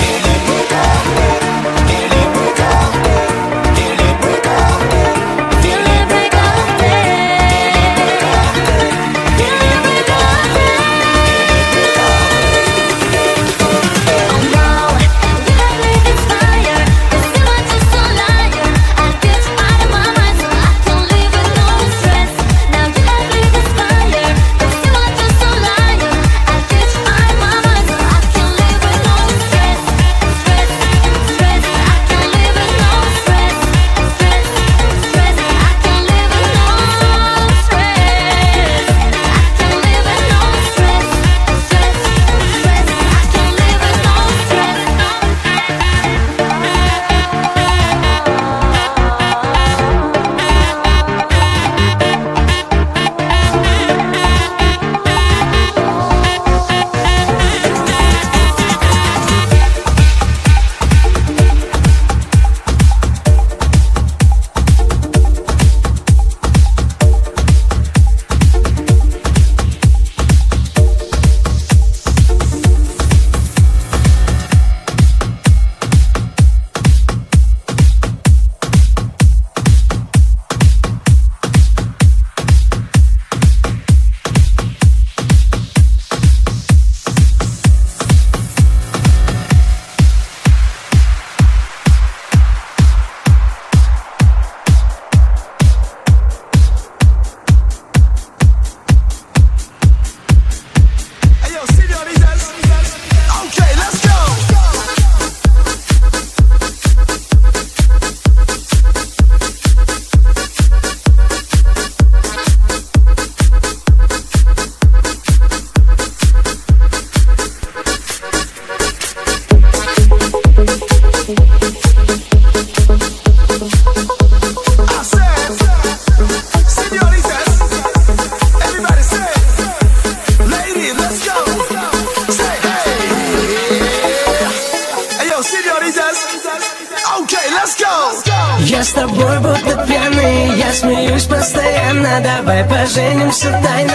Я с тобой будто пьяный, я смеюсь постоянно. Давай поженимся тайно.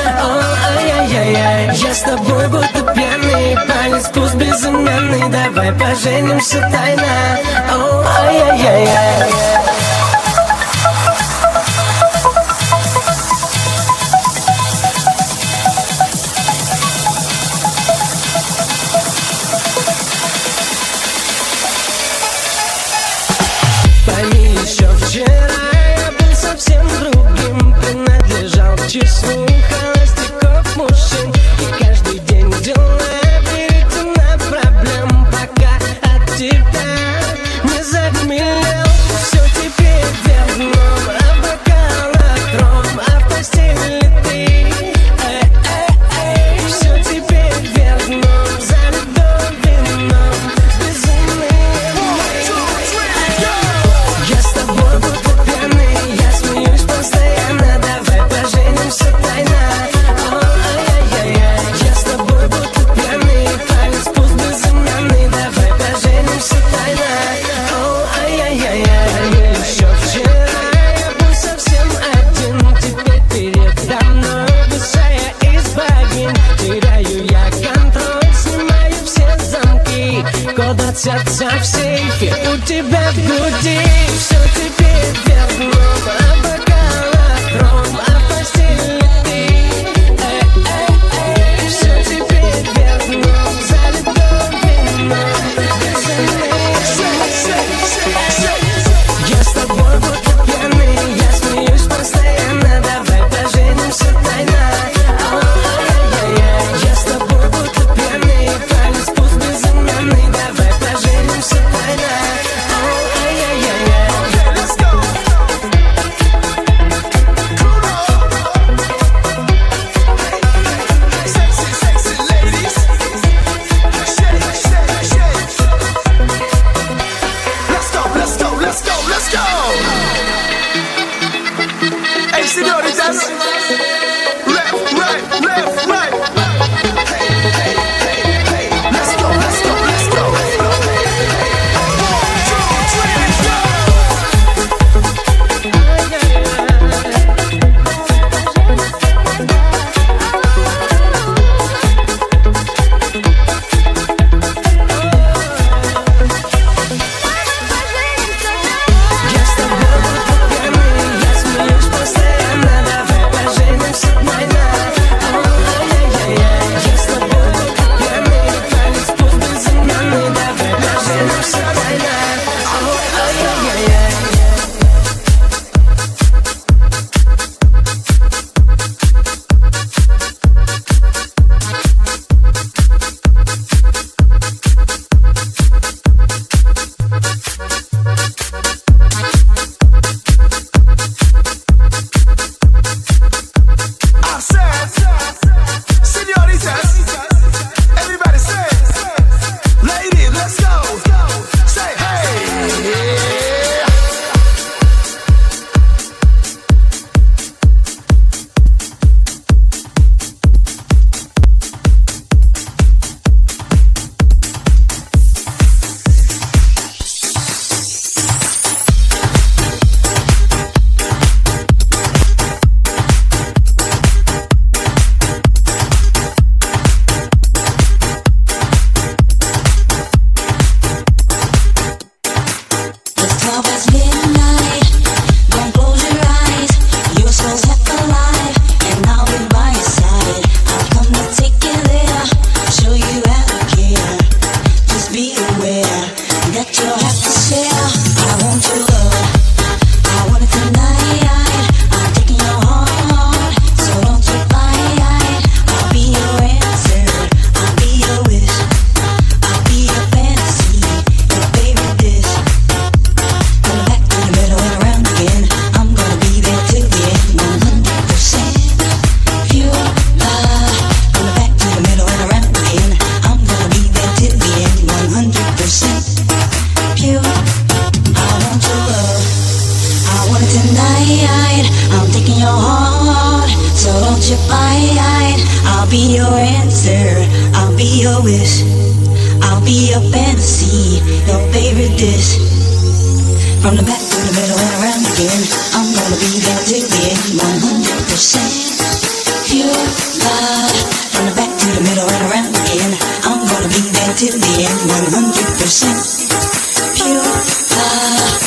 Ай-яй-яй-яй. Я с тобой будто пьяный, палец пусть безымянный. Давай поженимся тайно. Ай-яй-яй-яй. Числу холостяков мужчин. И каждый день делая верительно проблем, пока от тебя не захмелел. Все теперь верно, а бокалах ром, а в постели ты. Эй, эй, эй. Все теперь верно, залито вином, безумный мы. Я с тобой буду пьяный, я смеюсь постоянно. Давай поженимся тайно. Ай-яй-яй-яй. Я с тобой будто пьяный, палец пусть безымянный. Давай поженимся тайно. Ай-яй-яй-яй. Еще вчера я был совсем один, теперь передо мной быстрая из богинь. Теряю я контроль, снимаю все замки, код от сердца в сейфе у тебя в груди. Все теперь верно, а бокалах ром, а в постели ты. Эй, эй, эй. Все теперь верно, залито вином, безумный. Я с тобой будто пьяный, я смеюсь постоянно. Давай поженимся тайно. Ай-яй-яй. Я с тобой будто пьяный, палец пусть безымянный. Давай поженимся тайно. be your answer, I'll be your wish, I'll be your fantasy, your favorite dish. From the back to the middle and around again, I'm gonna be there till the end, one hundred percent pure love. From the back to the middle and around again, I'm gonna be there till the end, one hundred percent pure love.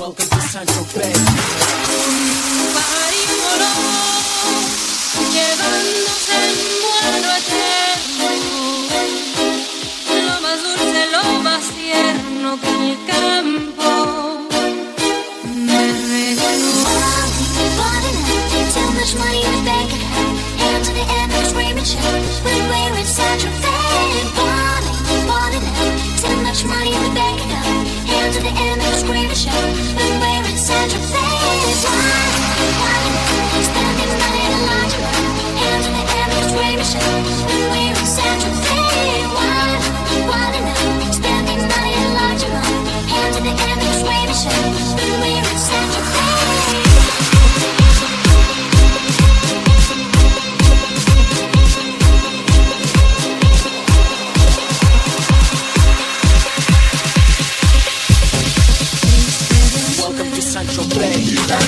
Welcome to Central Bay. Llevándose el vuelo eterno, lo más dulce, lo más tierno que el campo me regaló. Too much money in the bank account, hands to the end of the screaming shout. When we're in Central Bay, balling, balling out. Too much money in the bank account, hands to the end of the screaming shout. When we're in Central Bay, balling, balling out. Spending money in a large amount, hands to the end of the screaming shout. When we're in Central Bay, balling, balling out. Spending money in a large amount, hands to the end of the screaming shout. When we're in Central Bay. Central Bay.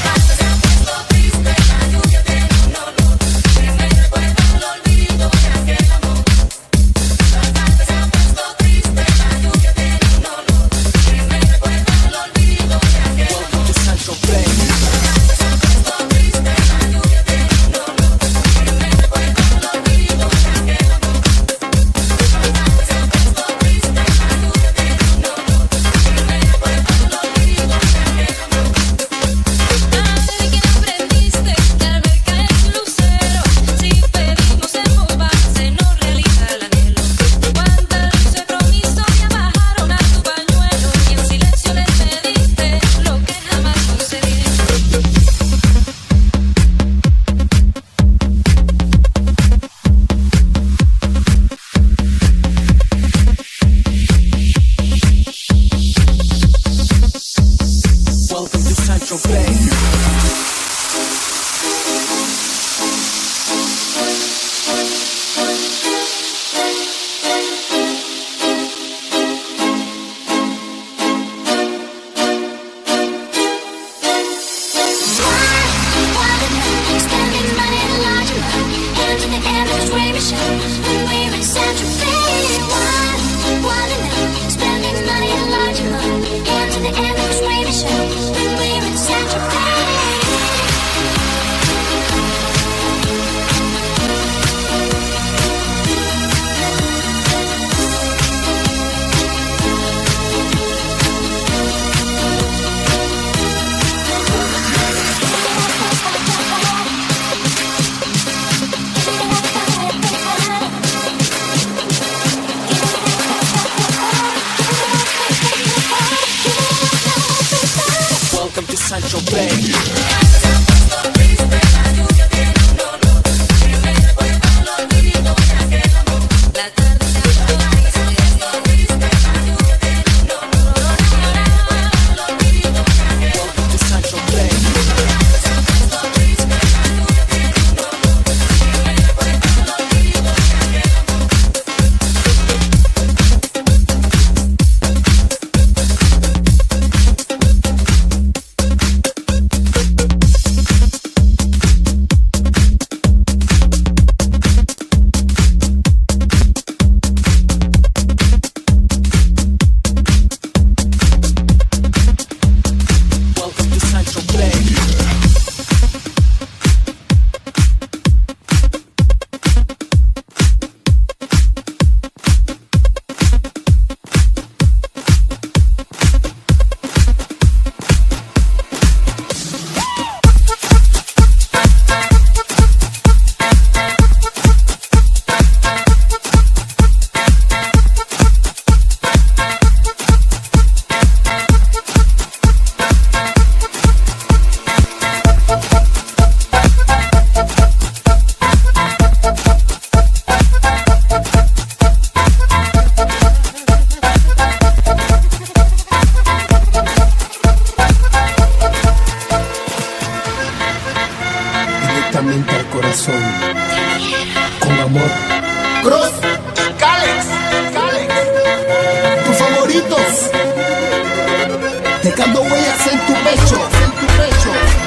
dejando huellas en tu pecho, en tu pecho.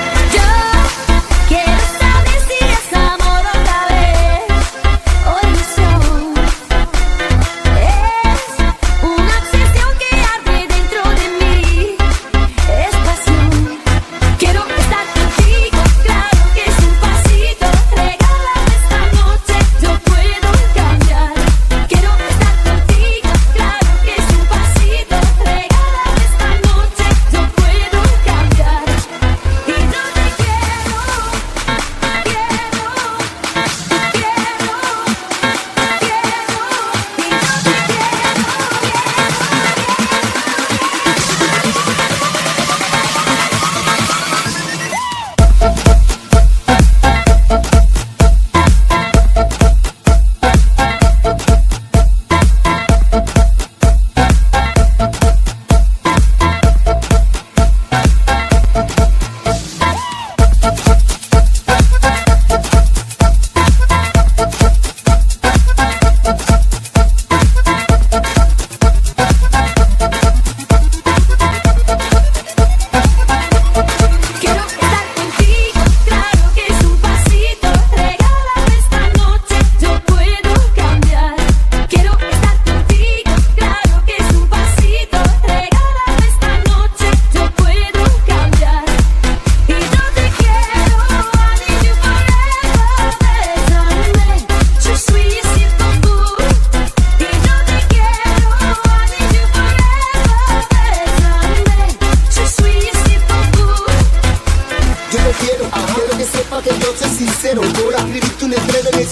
Yo quiero saber si es amor otra vez o ilusión. Es una obsesión que arde dentro de mí, es pasión.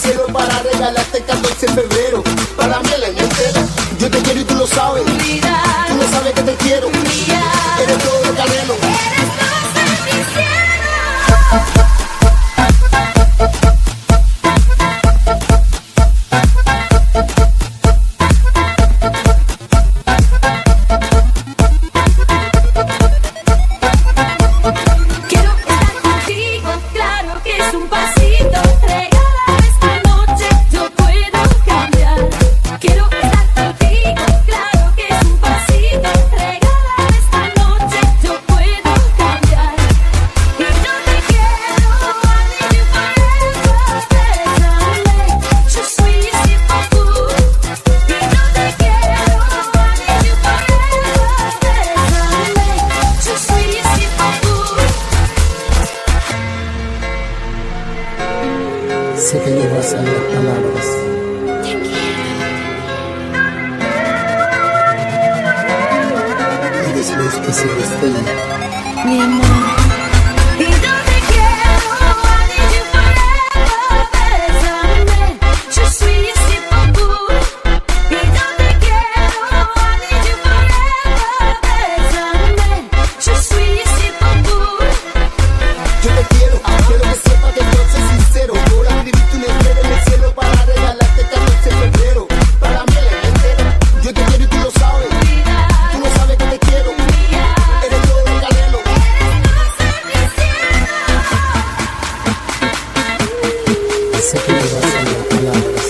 cielo para regalarte el catorce de febrero. Para mí la entera, yo te quiero y tú lo sabes. Tú no sabes que te quiero. Eres todo lo que anhelo. Sé que llevas a las palabras. Eres luz que se destella. Mi amor. Y yo te quiero, I need you forever. Bésame, je suis ici pour vous. Y yo te quiero, I need you forever. Bésame, je suis ici pour vous. Yo te quiero, quiero que sepas que yo soy sincero. Por escribirte una estrella en el cielo para regalarte el catorce de febrero. Para mí la entera, yo te quiero y tú lo sabes. Tú no sabes que te quiero. Eres todo lo que anhelo. Sé que llevas a las palabras.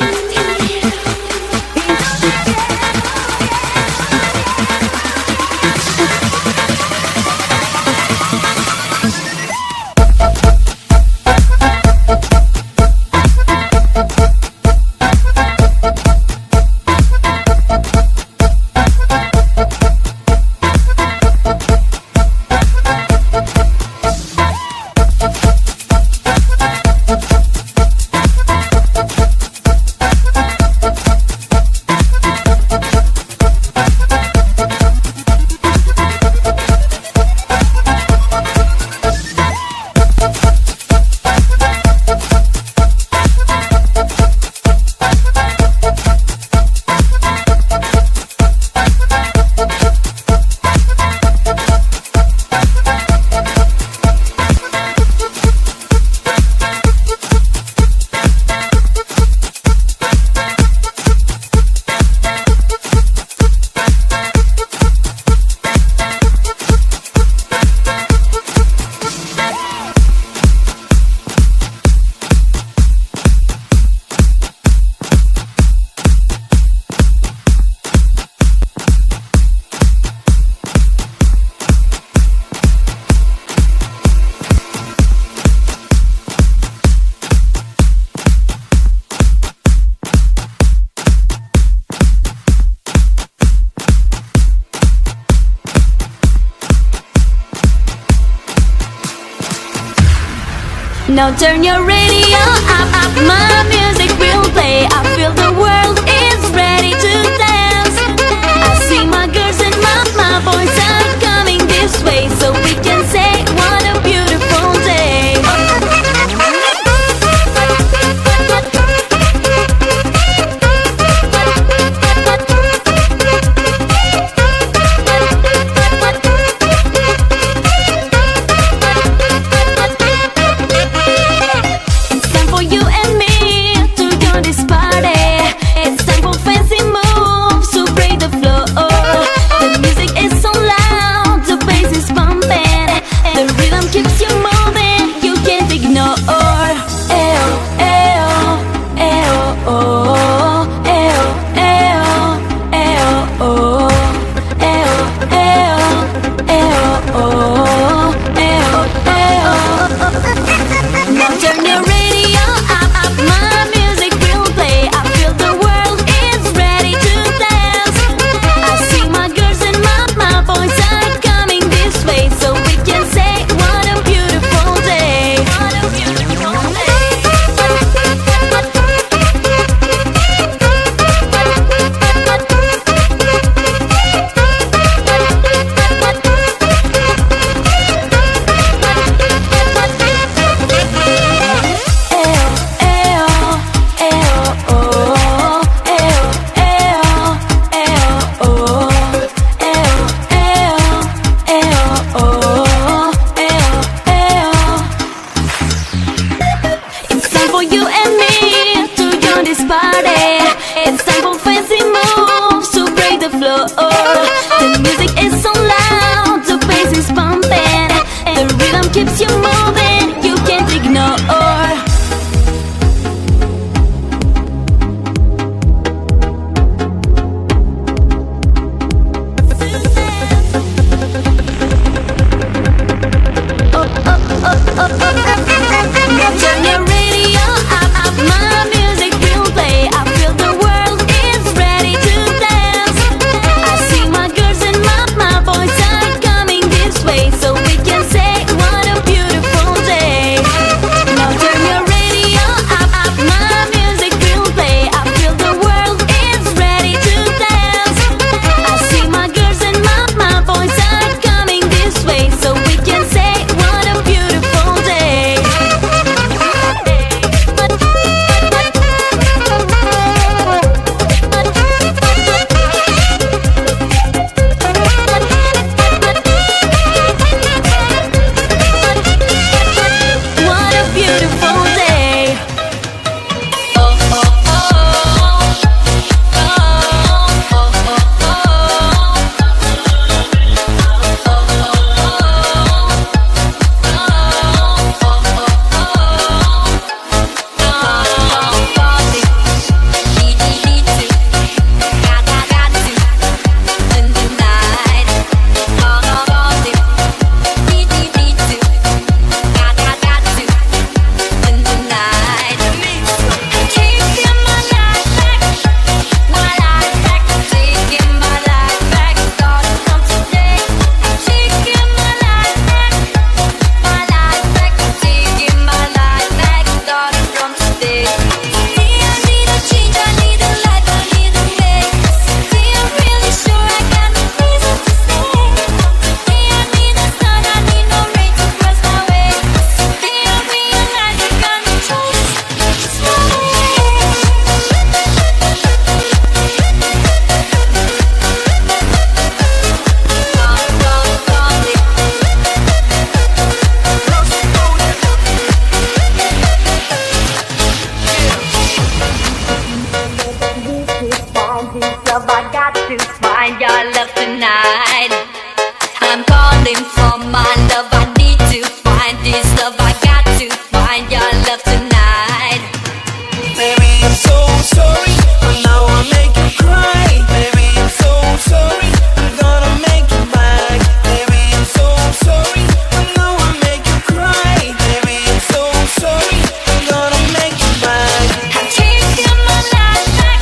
Now turn your radio up, up, my music will play. I feel the world is ready to dance. I see my girls and my, my boys are coming this way, so we can say what a beautiful day. keeps you moving, you can't ignore. Turn your radio up, up, my music will play. I feel the world is ready to dance. I see my girls and my, my boys are coming this way, so we can say what a beautiful day. Now turn your radio up, up, my music will play. I feel the world is ready to dance. I see my girls and my, my boys are coming this way, so we can say what a beautiful day. What a beautiful day. Oh, oh, oh. Oh, love, I got to find your love tonight. I'm calling for my love, I need to find this love. I got to find your love tonight. Baby, I'm so sorry, but now I make you cry. Baby, I'm so sorry, I'm gonna make you back. Baby, I'm so sorry, but now I make you cry. Baby, I'm so sorry, I'm gonna make you back. I'm taking my life back,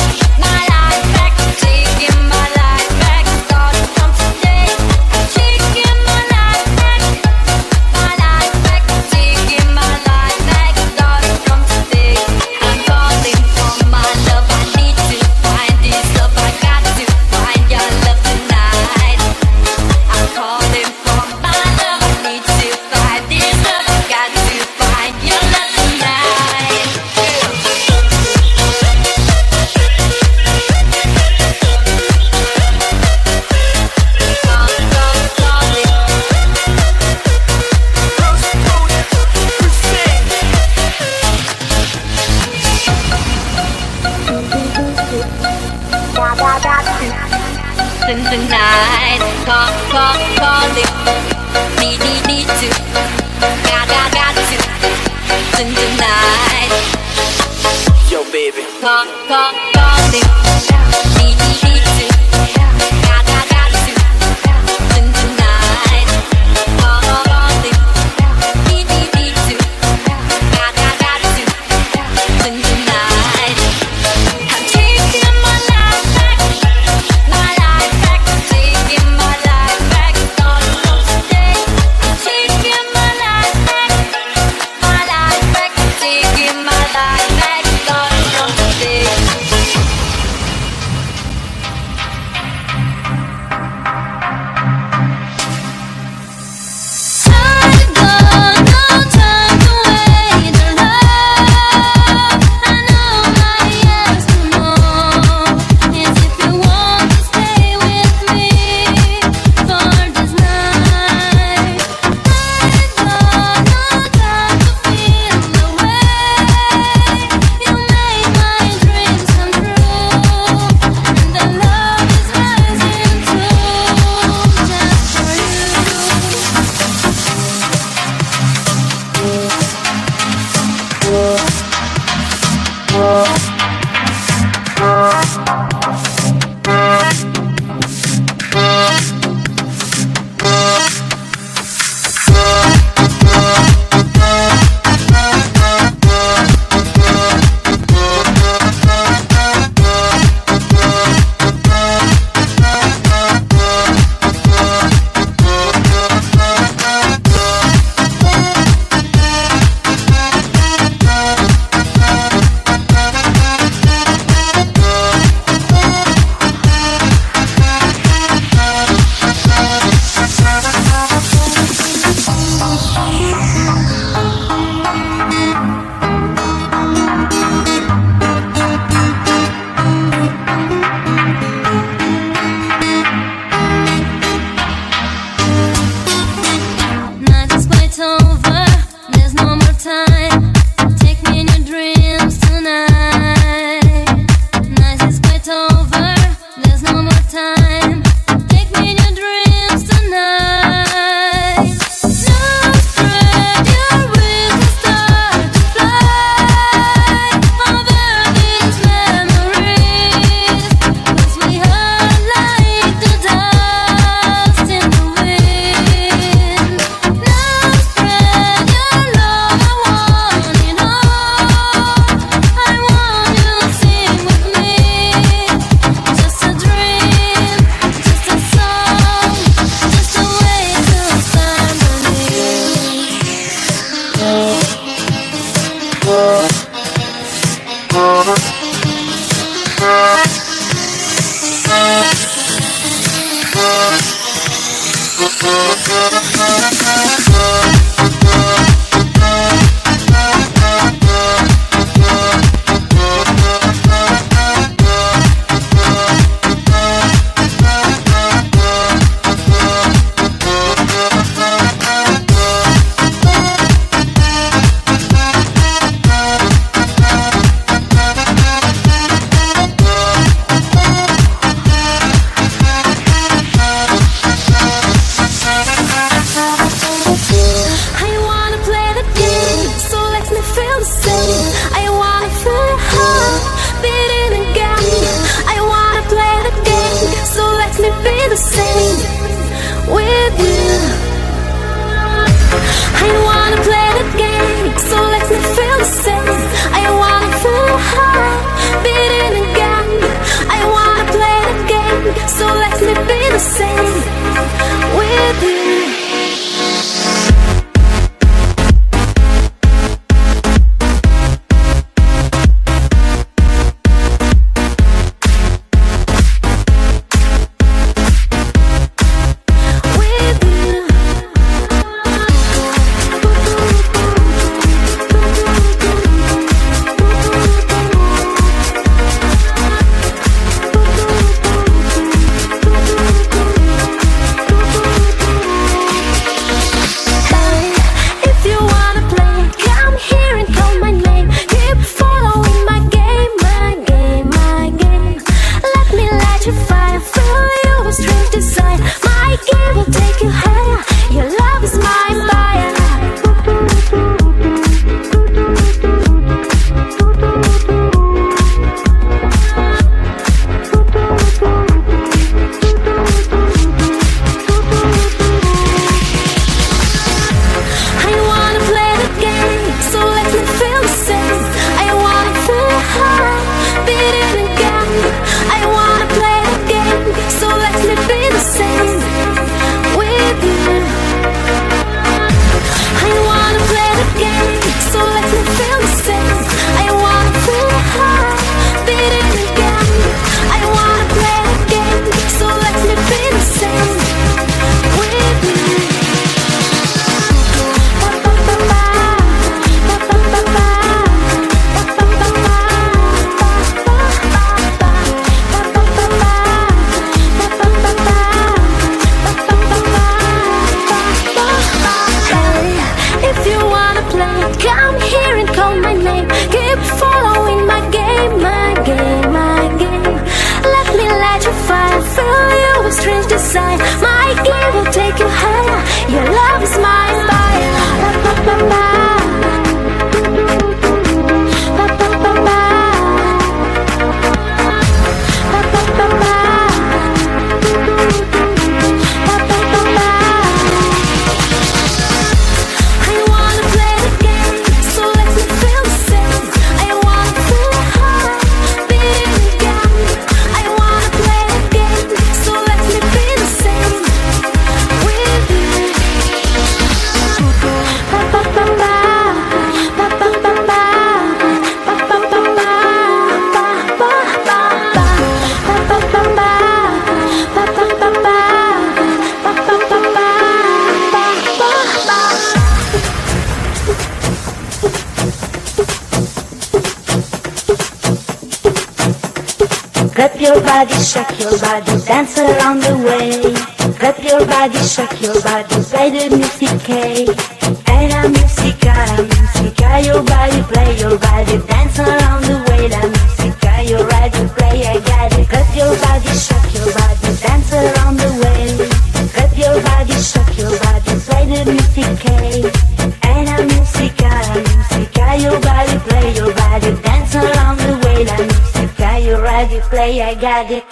my life back, taking my life back, starting from today. I'm taking my life back, my life back, taking my life back, starting from today. I'm calling for my love, I need to find this love. I got to find your love tonight. I'm calling for my love, I need to find this love. I got to find your love tonight. Tonight, call, call, call it. Need, need, need to. Got, got, got to. Tonight, Yo, baby. call, call, call it. Need, need, need to. Got, got, got to. Tonight, call, call it. Need, need, need to. Got, got, got to. Tonight, I'm taking my life back, my life back, taking my life back, starting from today. I'm taking my life back, my life back, taking my life back, starting from today. Same Clap your body, shake your body, dance around the way. Clap your body, shake your body, play the music, hey. Hey, la musica, la musica, your body, play your body, dance around the way. La musica, your body, play, I got it. Clap your body, shake your body, dance around the way. Clap your body, shake your body, play the music, hey. Hey, la musica, la musica, your body, play your body, dance around the way. La musica, your body, play, I got it.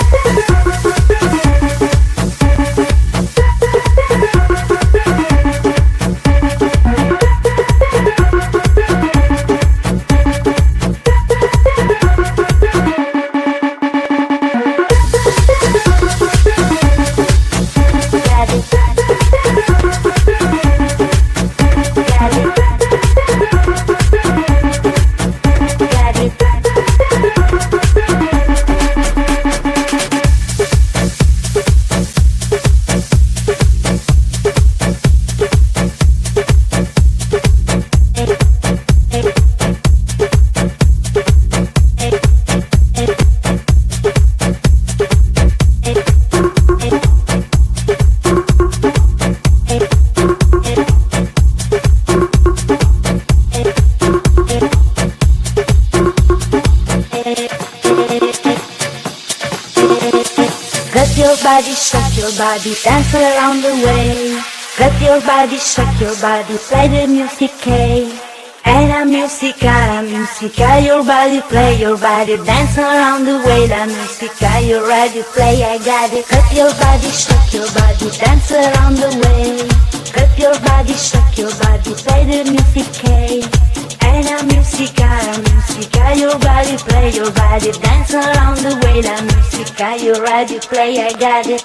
Body, dance around the way. Clap your body, shake your body, play the music, hey. Hey, la musica, la musica, your body, play your body, dance around the way. La musica, you're ready, play, I got it. Clap your body, shake your body, dance around the way. Clap your body, shake your body, play the music, hey. Hey, la musica, la musica, your body, play your body, dance around the way. La musica, you're ready, play, I got it.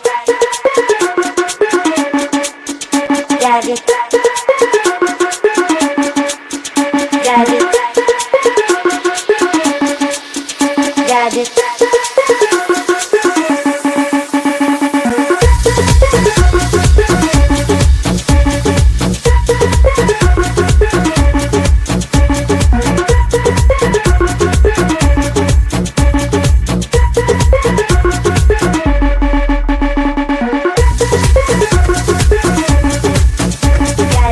Got it. Got it. Got it. Got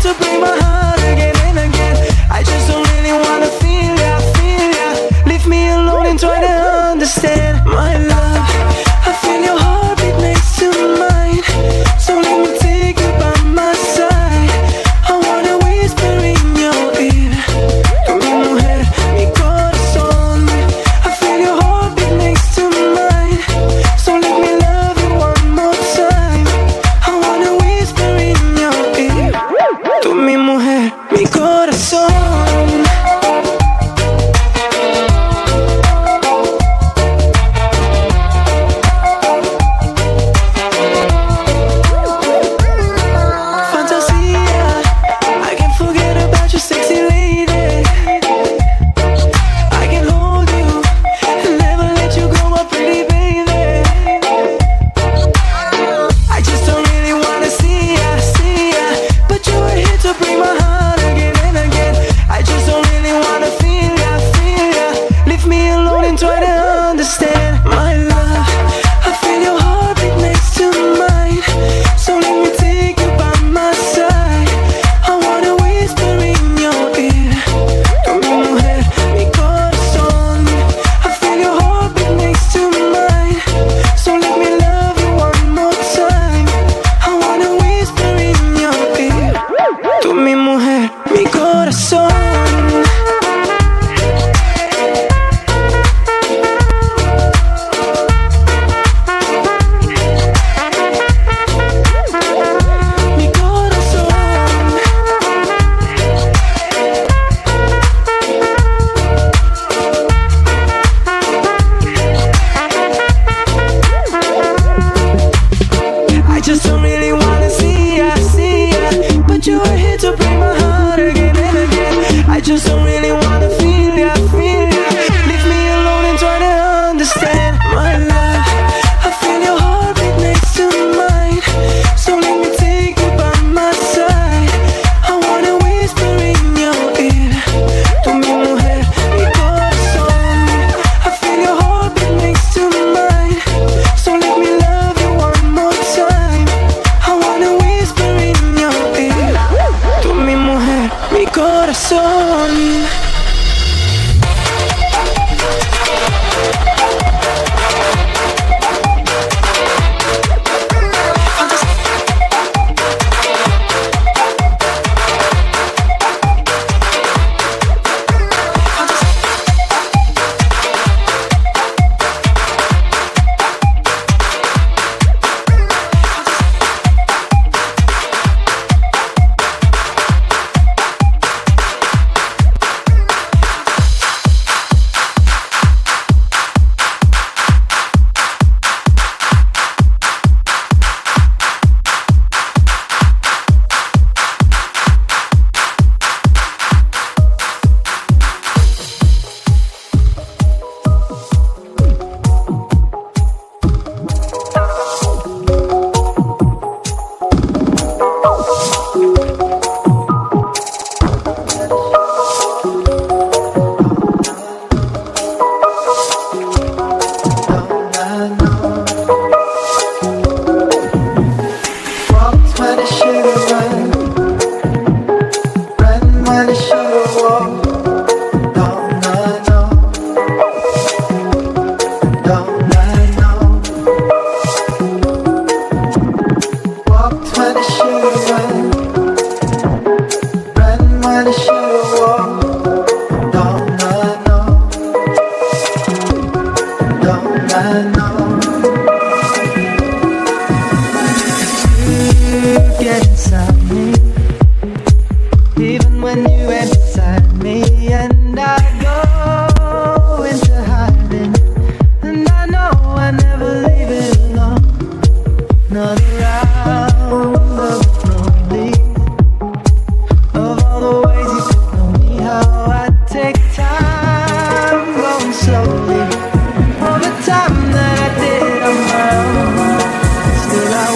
to break my heart again and again. I just don't really wanna feel ya, feel ya. Leave me alone and try to understand my love. I feel your heartbeat next to mine, so let me take you by my side. I wanna whisper in your ear, mi mujer, mi corazón. I feel your heartbeat next to mine, so let me love you one more time. I wanna whisper in your ear, tú mi mujer, mi corazón.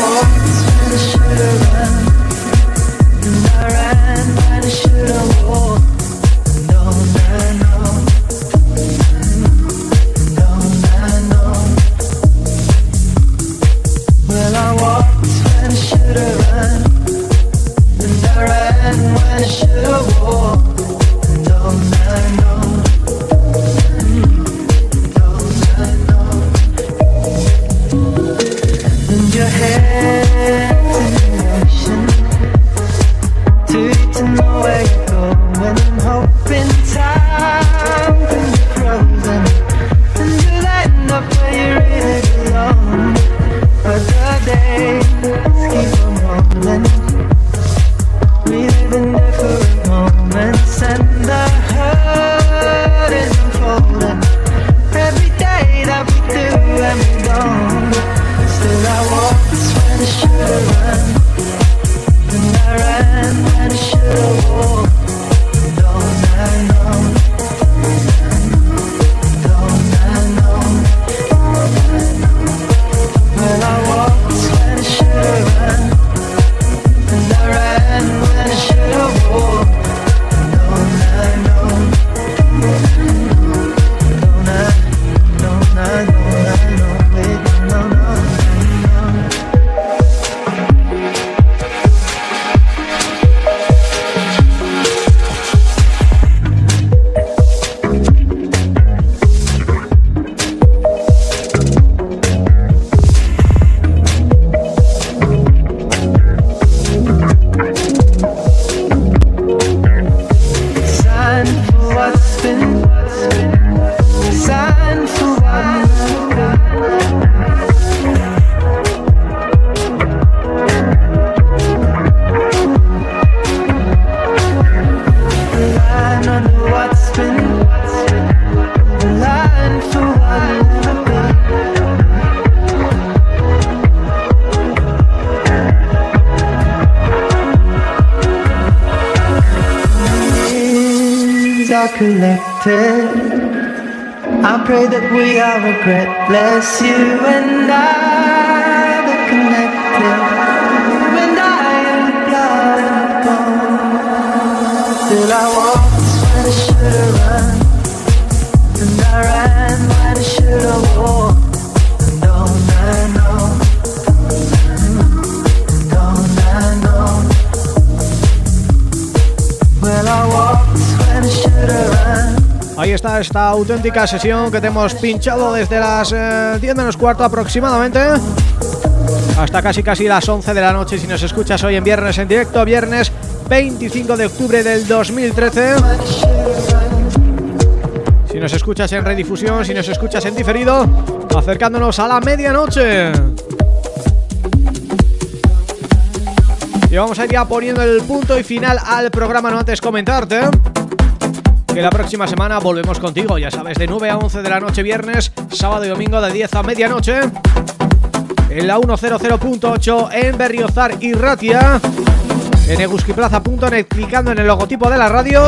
Should've know where you're going and hope in time when you're frozen and you'll end up where you really belong. But the days keep on rolling, we live in different moments and the hurt is unfolding. Every day that we do and we don't, still I walk when I should've run, and I ran when I should've walked. Don't I know? Don't I know? Well, I walked when I should've run, and I ran when I should've walked. Don't I know? Don't I? Don't I? Don't I know? Wait, no, no, no. Sign for what's been, sign for what the line under what's been, the line for what never been. Years are collected, I pray that we are regretless. You and I, they're connected. You and I are the blood and bone. Still I walked when I should've run, and I ran when I should've walked. And don't I know? Don't I know? Well, I walked when I should've run. Ahí está esta auténtica sesión que te hemos pinchado desde las eh, diez menos cuarto aproximadamente hasta casi casi las once de la noche si nos escuchas hoy en viernes en directo, viernes veinticinco de octubre del dos mil trece. Si nos escuchas en redifusión, si nos escuchas en diferido, acercándonos a la medianoche. Y vamos a ir ya poniendo el punto y final al programa, no antes comentarte que la próxima semana volvemos contigo, ya sabes, de nueve a once de la noche viernes, sábado y domingo de diez a medianoche en la ciento punto ocho en Berriozar y Ratia, en eguskiplaza punto net, clicando en el logotipo de la radio.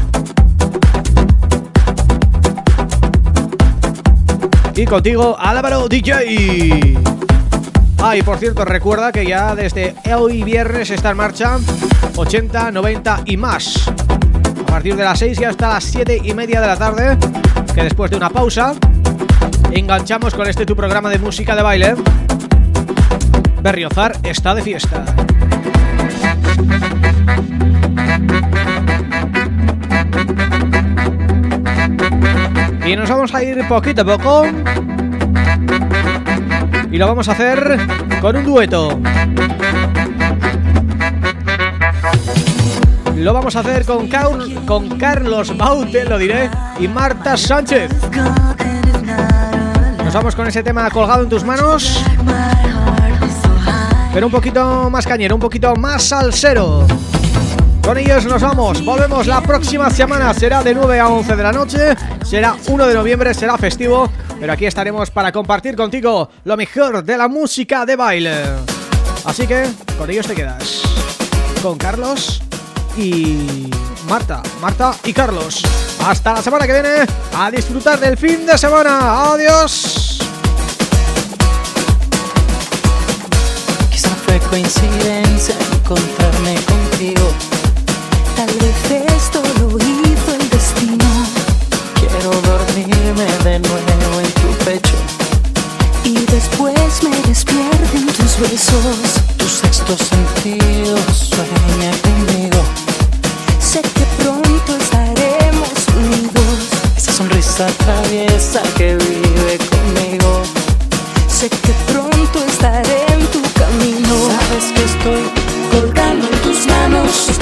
Y contigo, Álvaro D J. Ah, y por cierto, recuerda que ya desde hoy viernes está en marcha ochenta, noventa y más. A partir de las seis y hasta las siete y media de la tarde, que después de una pausa enganchamos con este tu programa de música de baile. Berriozar está de fiesta. Y nos vamos a ir poquito a poco, y lo vamos a hacer con un dueto. Lo vamos a hacer con, Caur, con Carlos Baute, lo diré, y Marta Sánchez. Nos vamos con ese tema Colgado en tus manos, pero un poquito más cañero, un poquito más salsero. Con ellos nos vamos, volvemos la próxima semana, será de nueve a once de la noche, será uno de noviembre, será festivo, pero aquí estaremos para compartir contigo lo mejor de la música de baile. Así que con ellos te quedas, con Carlos y Marta, Marta y Carlos. Hasta la semana que viene, a disfrutar del fin de semana. Adiós. Quizá fue coincidencia encontrarme contigo, tal vez esto lo hizo el destino. Quiero dormirme de nuevo en tu pecho y después me despierten tus besos. Tu sexto sentido sueña conmigo. Sé que pronto estaremos unidos. Esa sonrisa traviesa que vive conmigo. Sé que pronto estaré en tu camino. Sabes que estoy colgando en tus manos.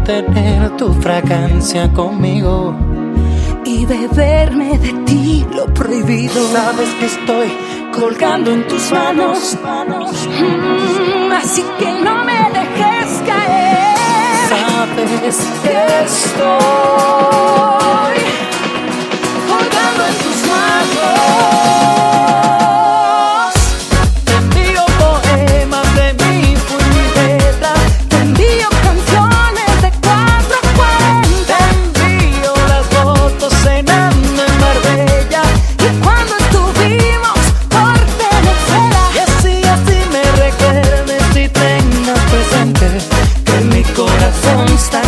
tener tu fragancia conmigo y beberme de ti lo prohibido. Sabes que estoy colgando en tus manos, mm, así que no me dejes caer. Sabes que estoy colgando en tus manos. Te envío poemas de mi puño y letra, te envío canciones de cuatro cuarenta, te envío las fotos cenando en Marbella y cuando estuvimos por Venezuela. Y así, así me recuerdes y tengas presente que mi corazón está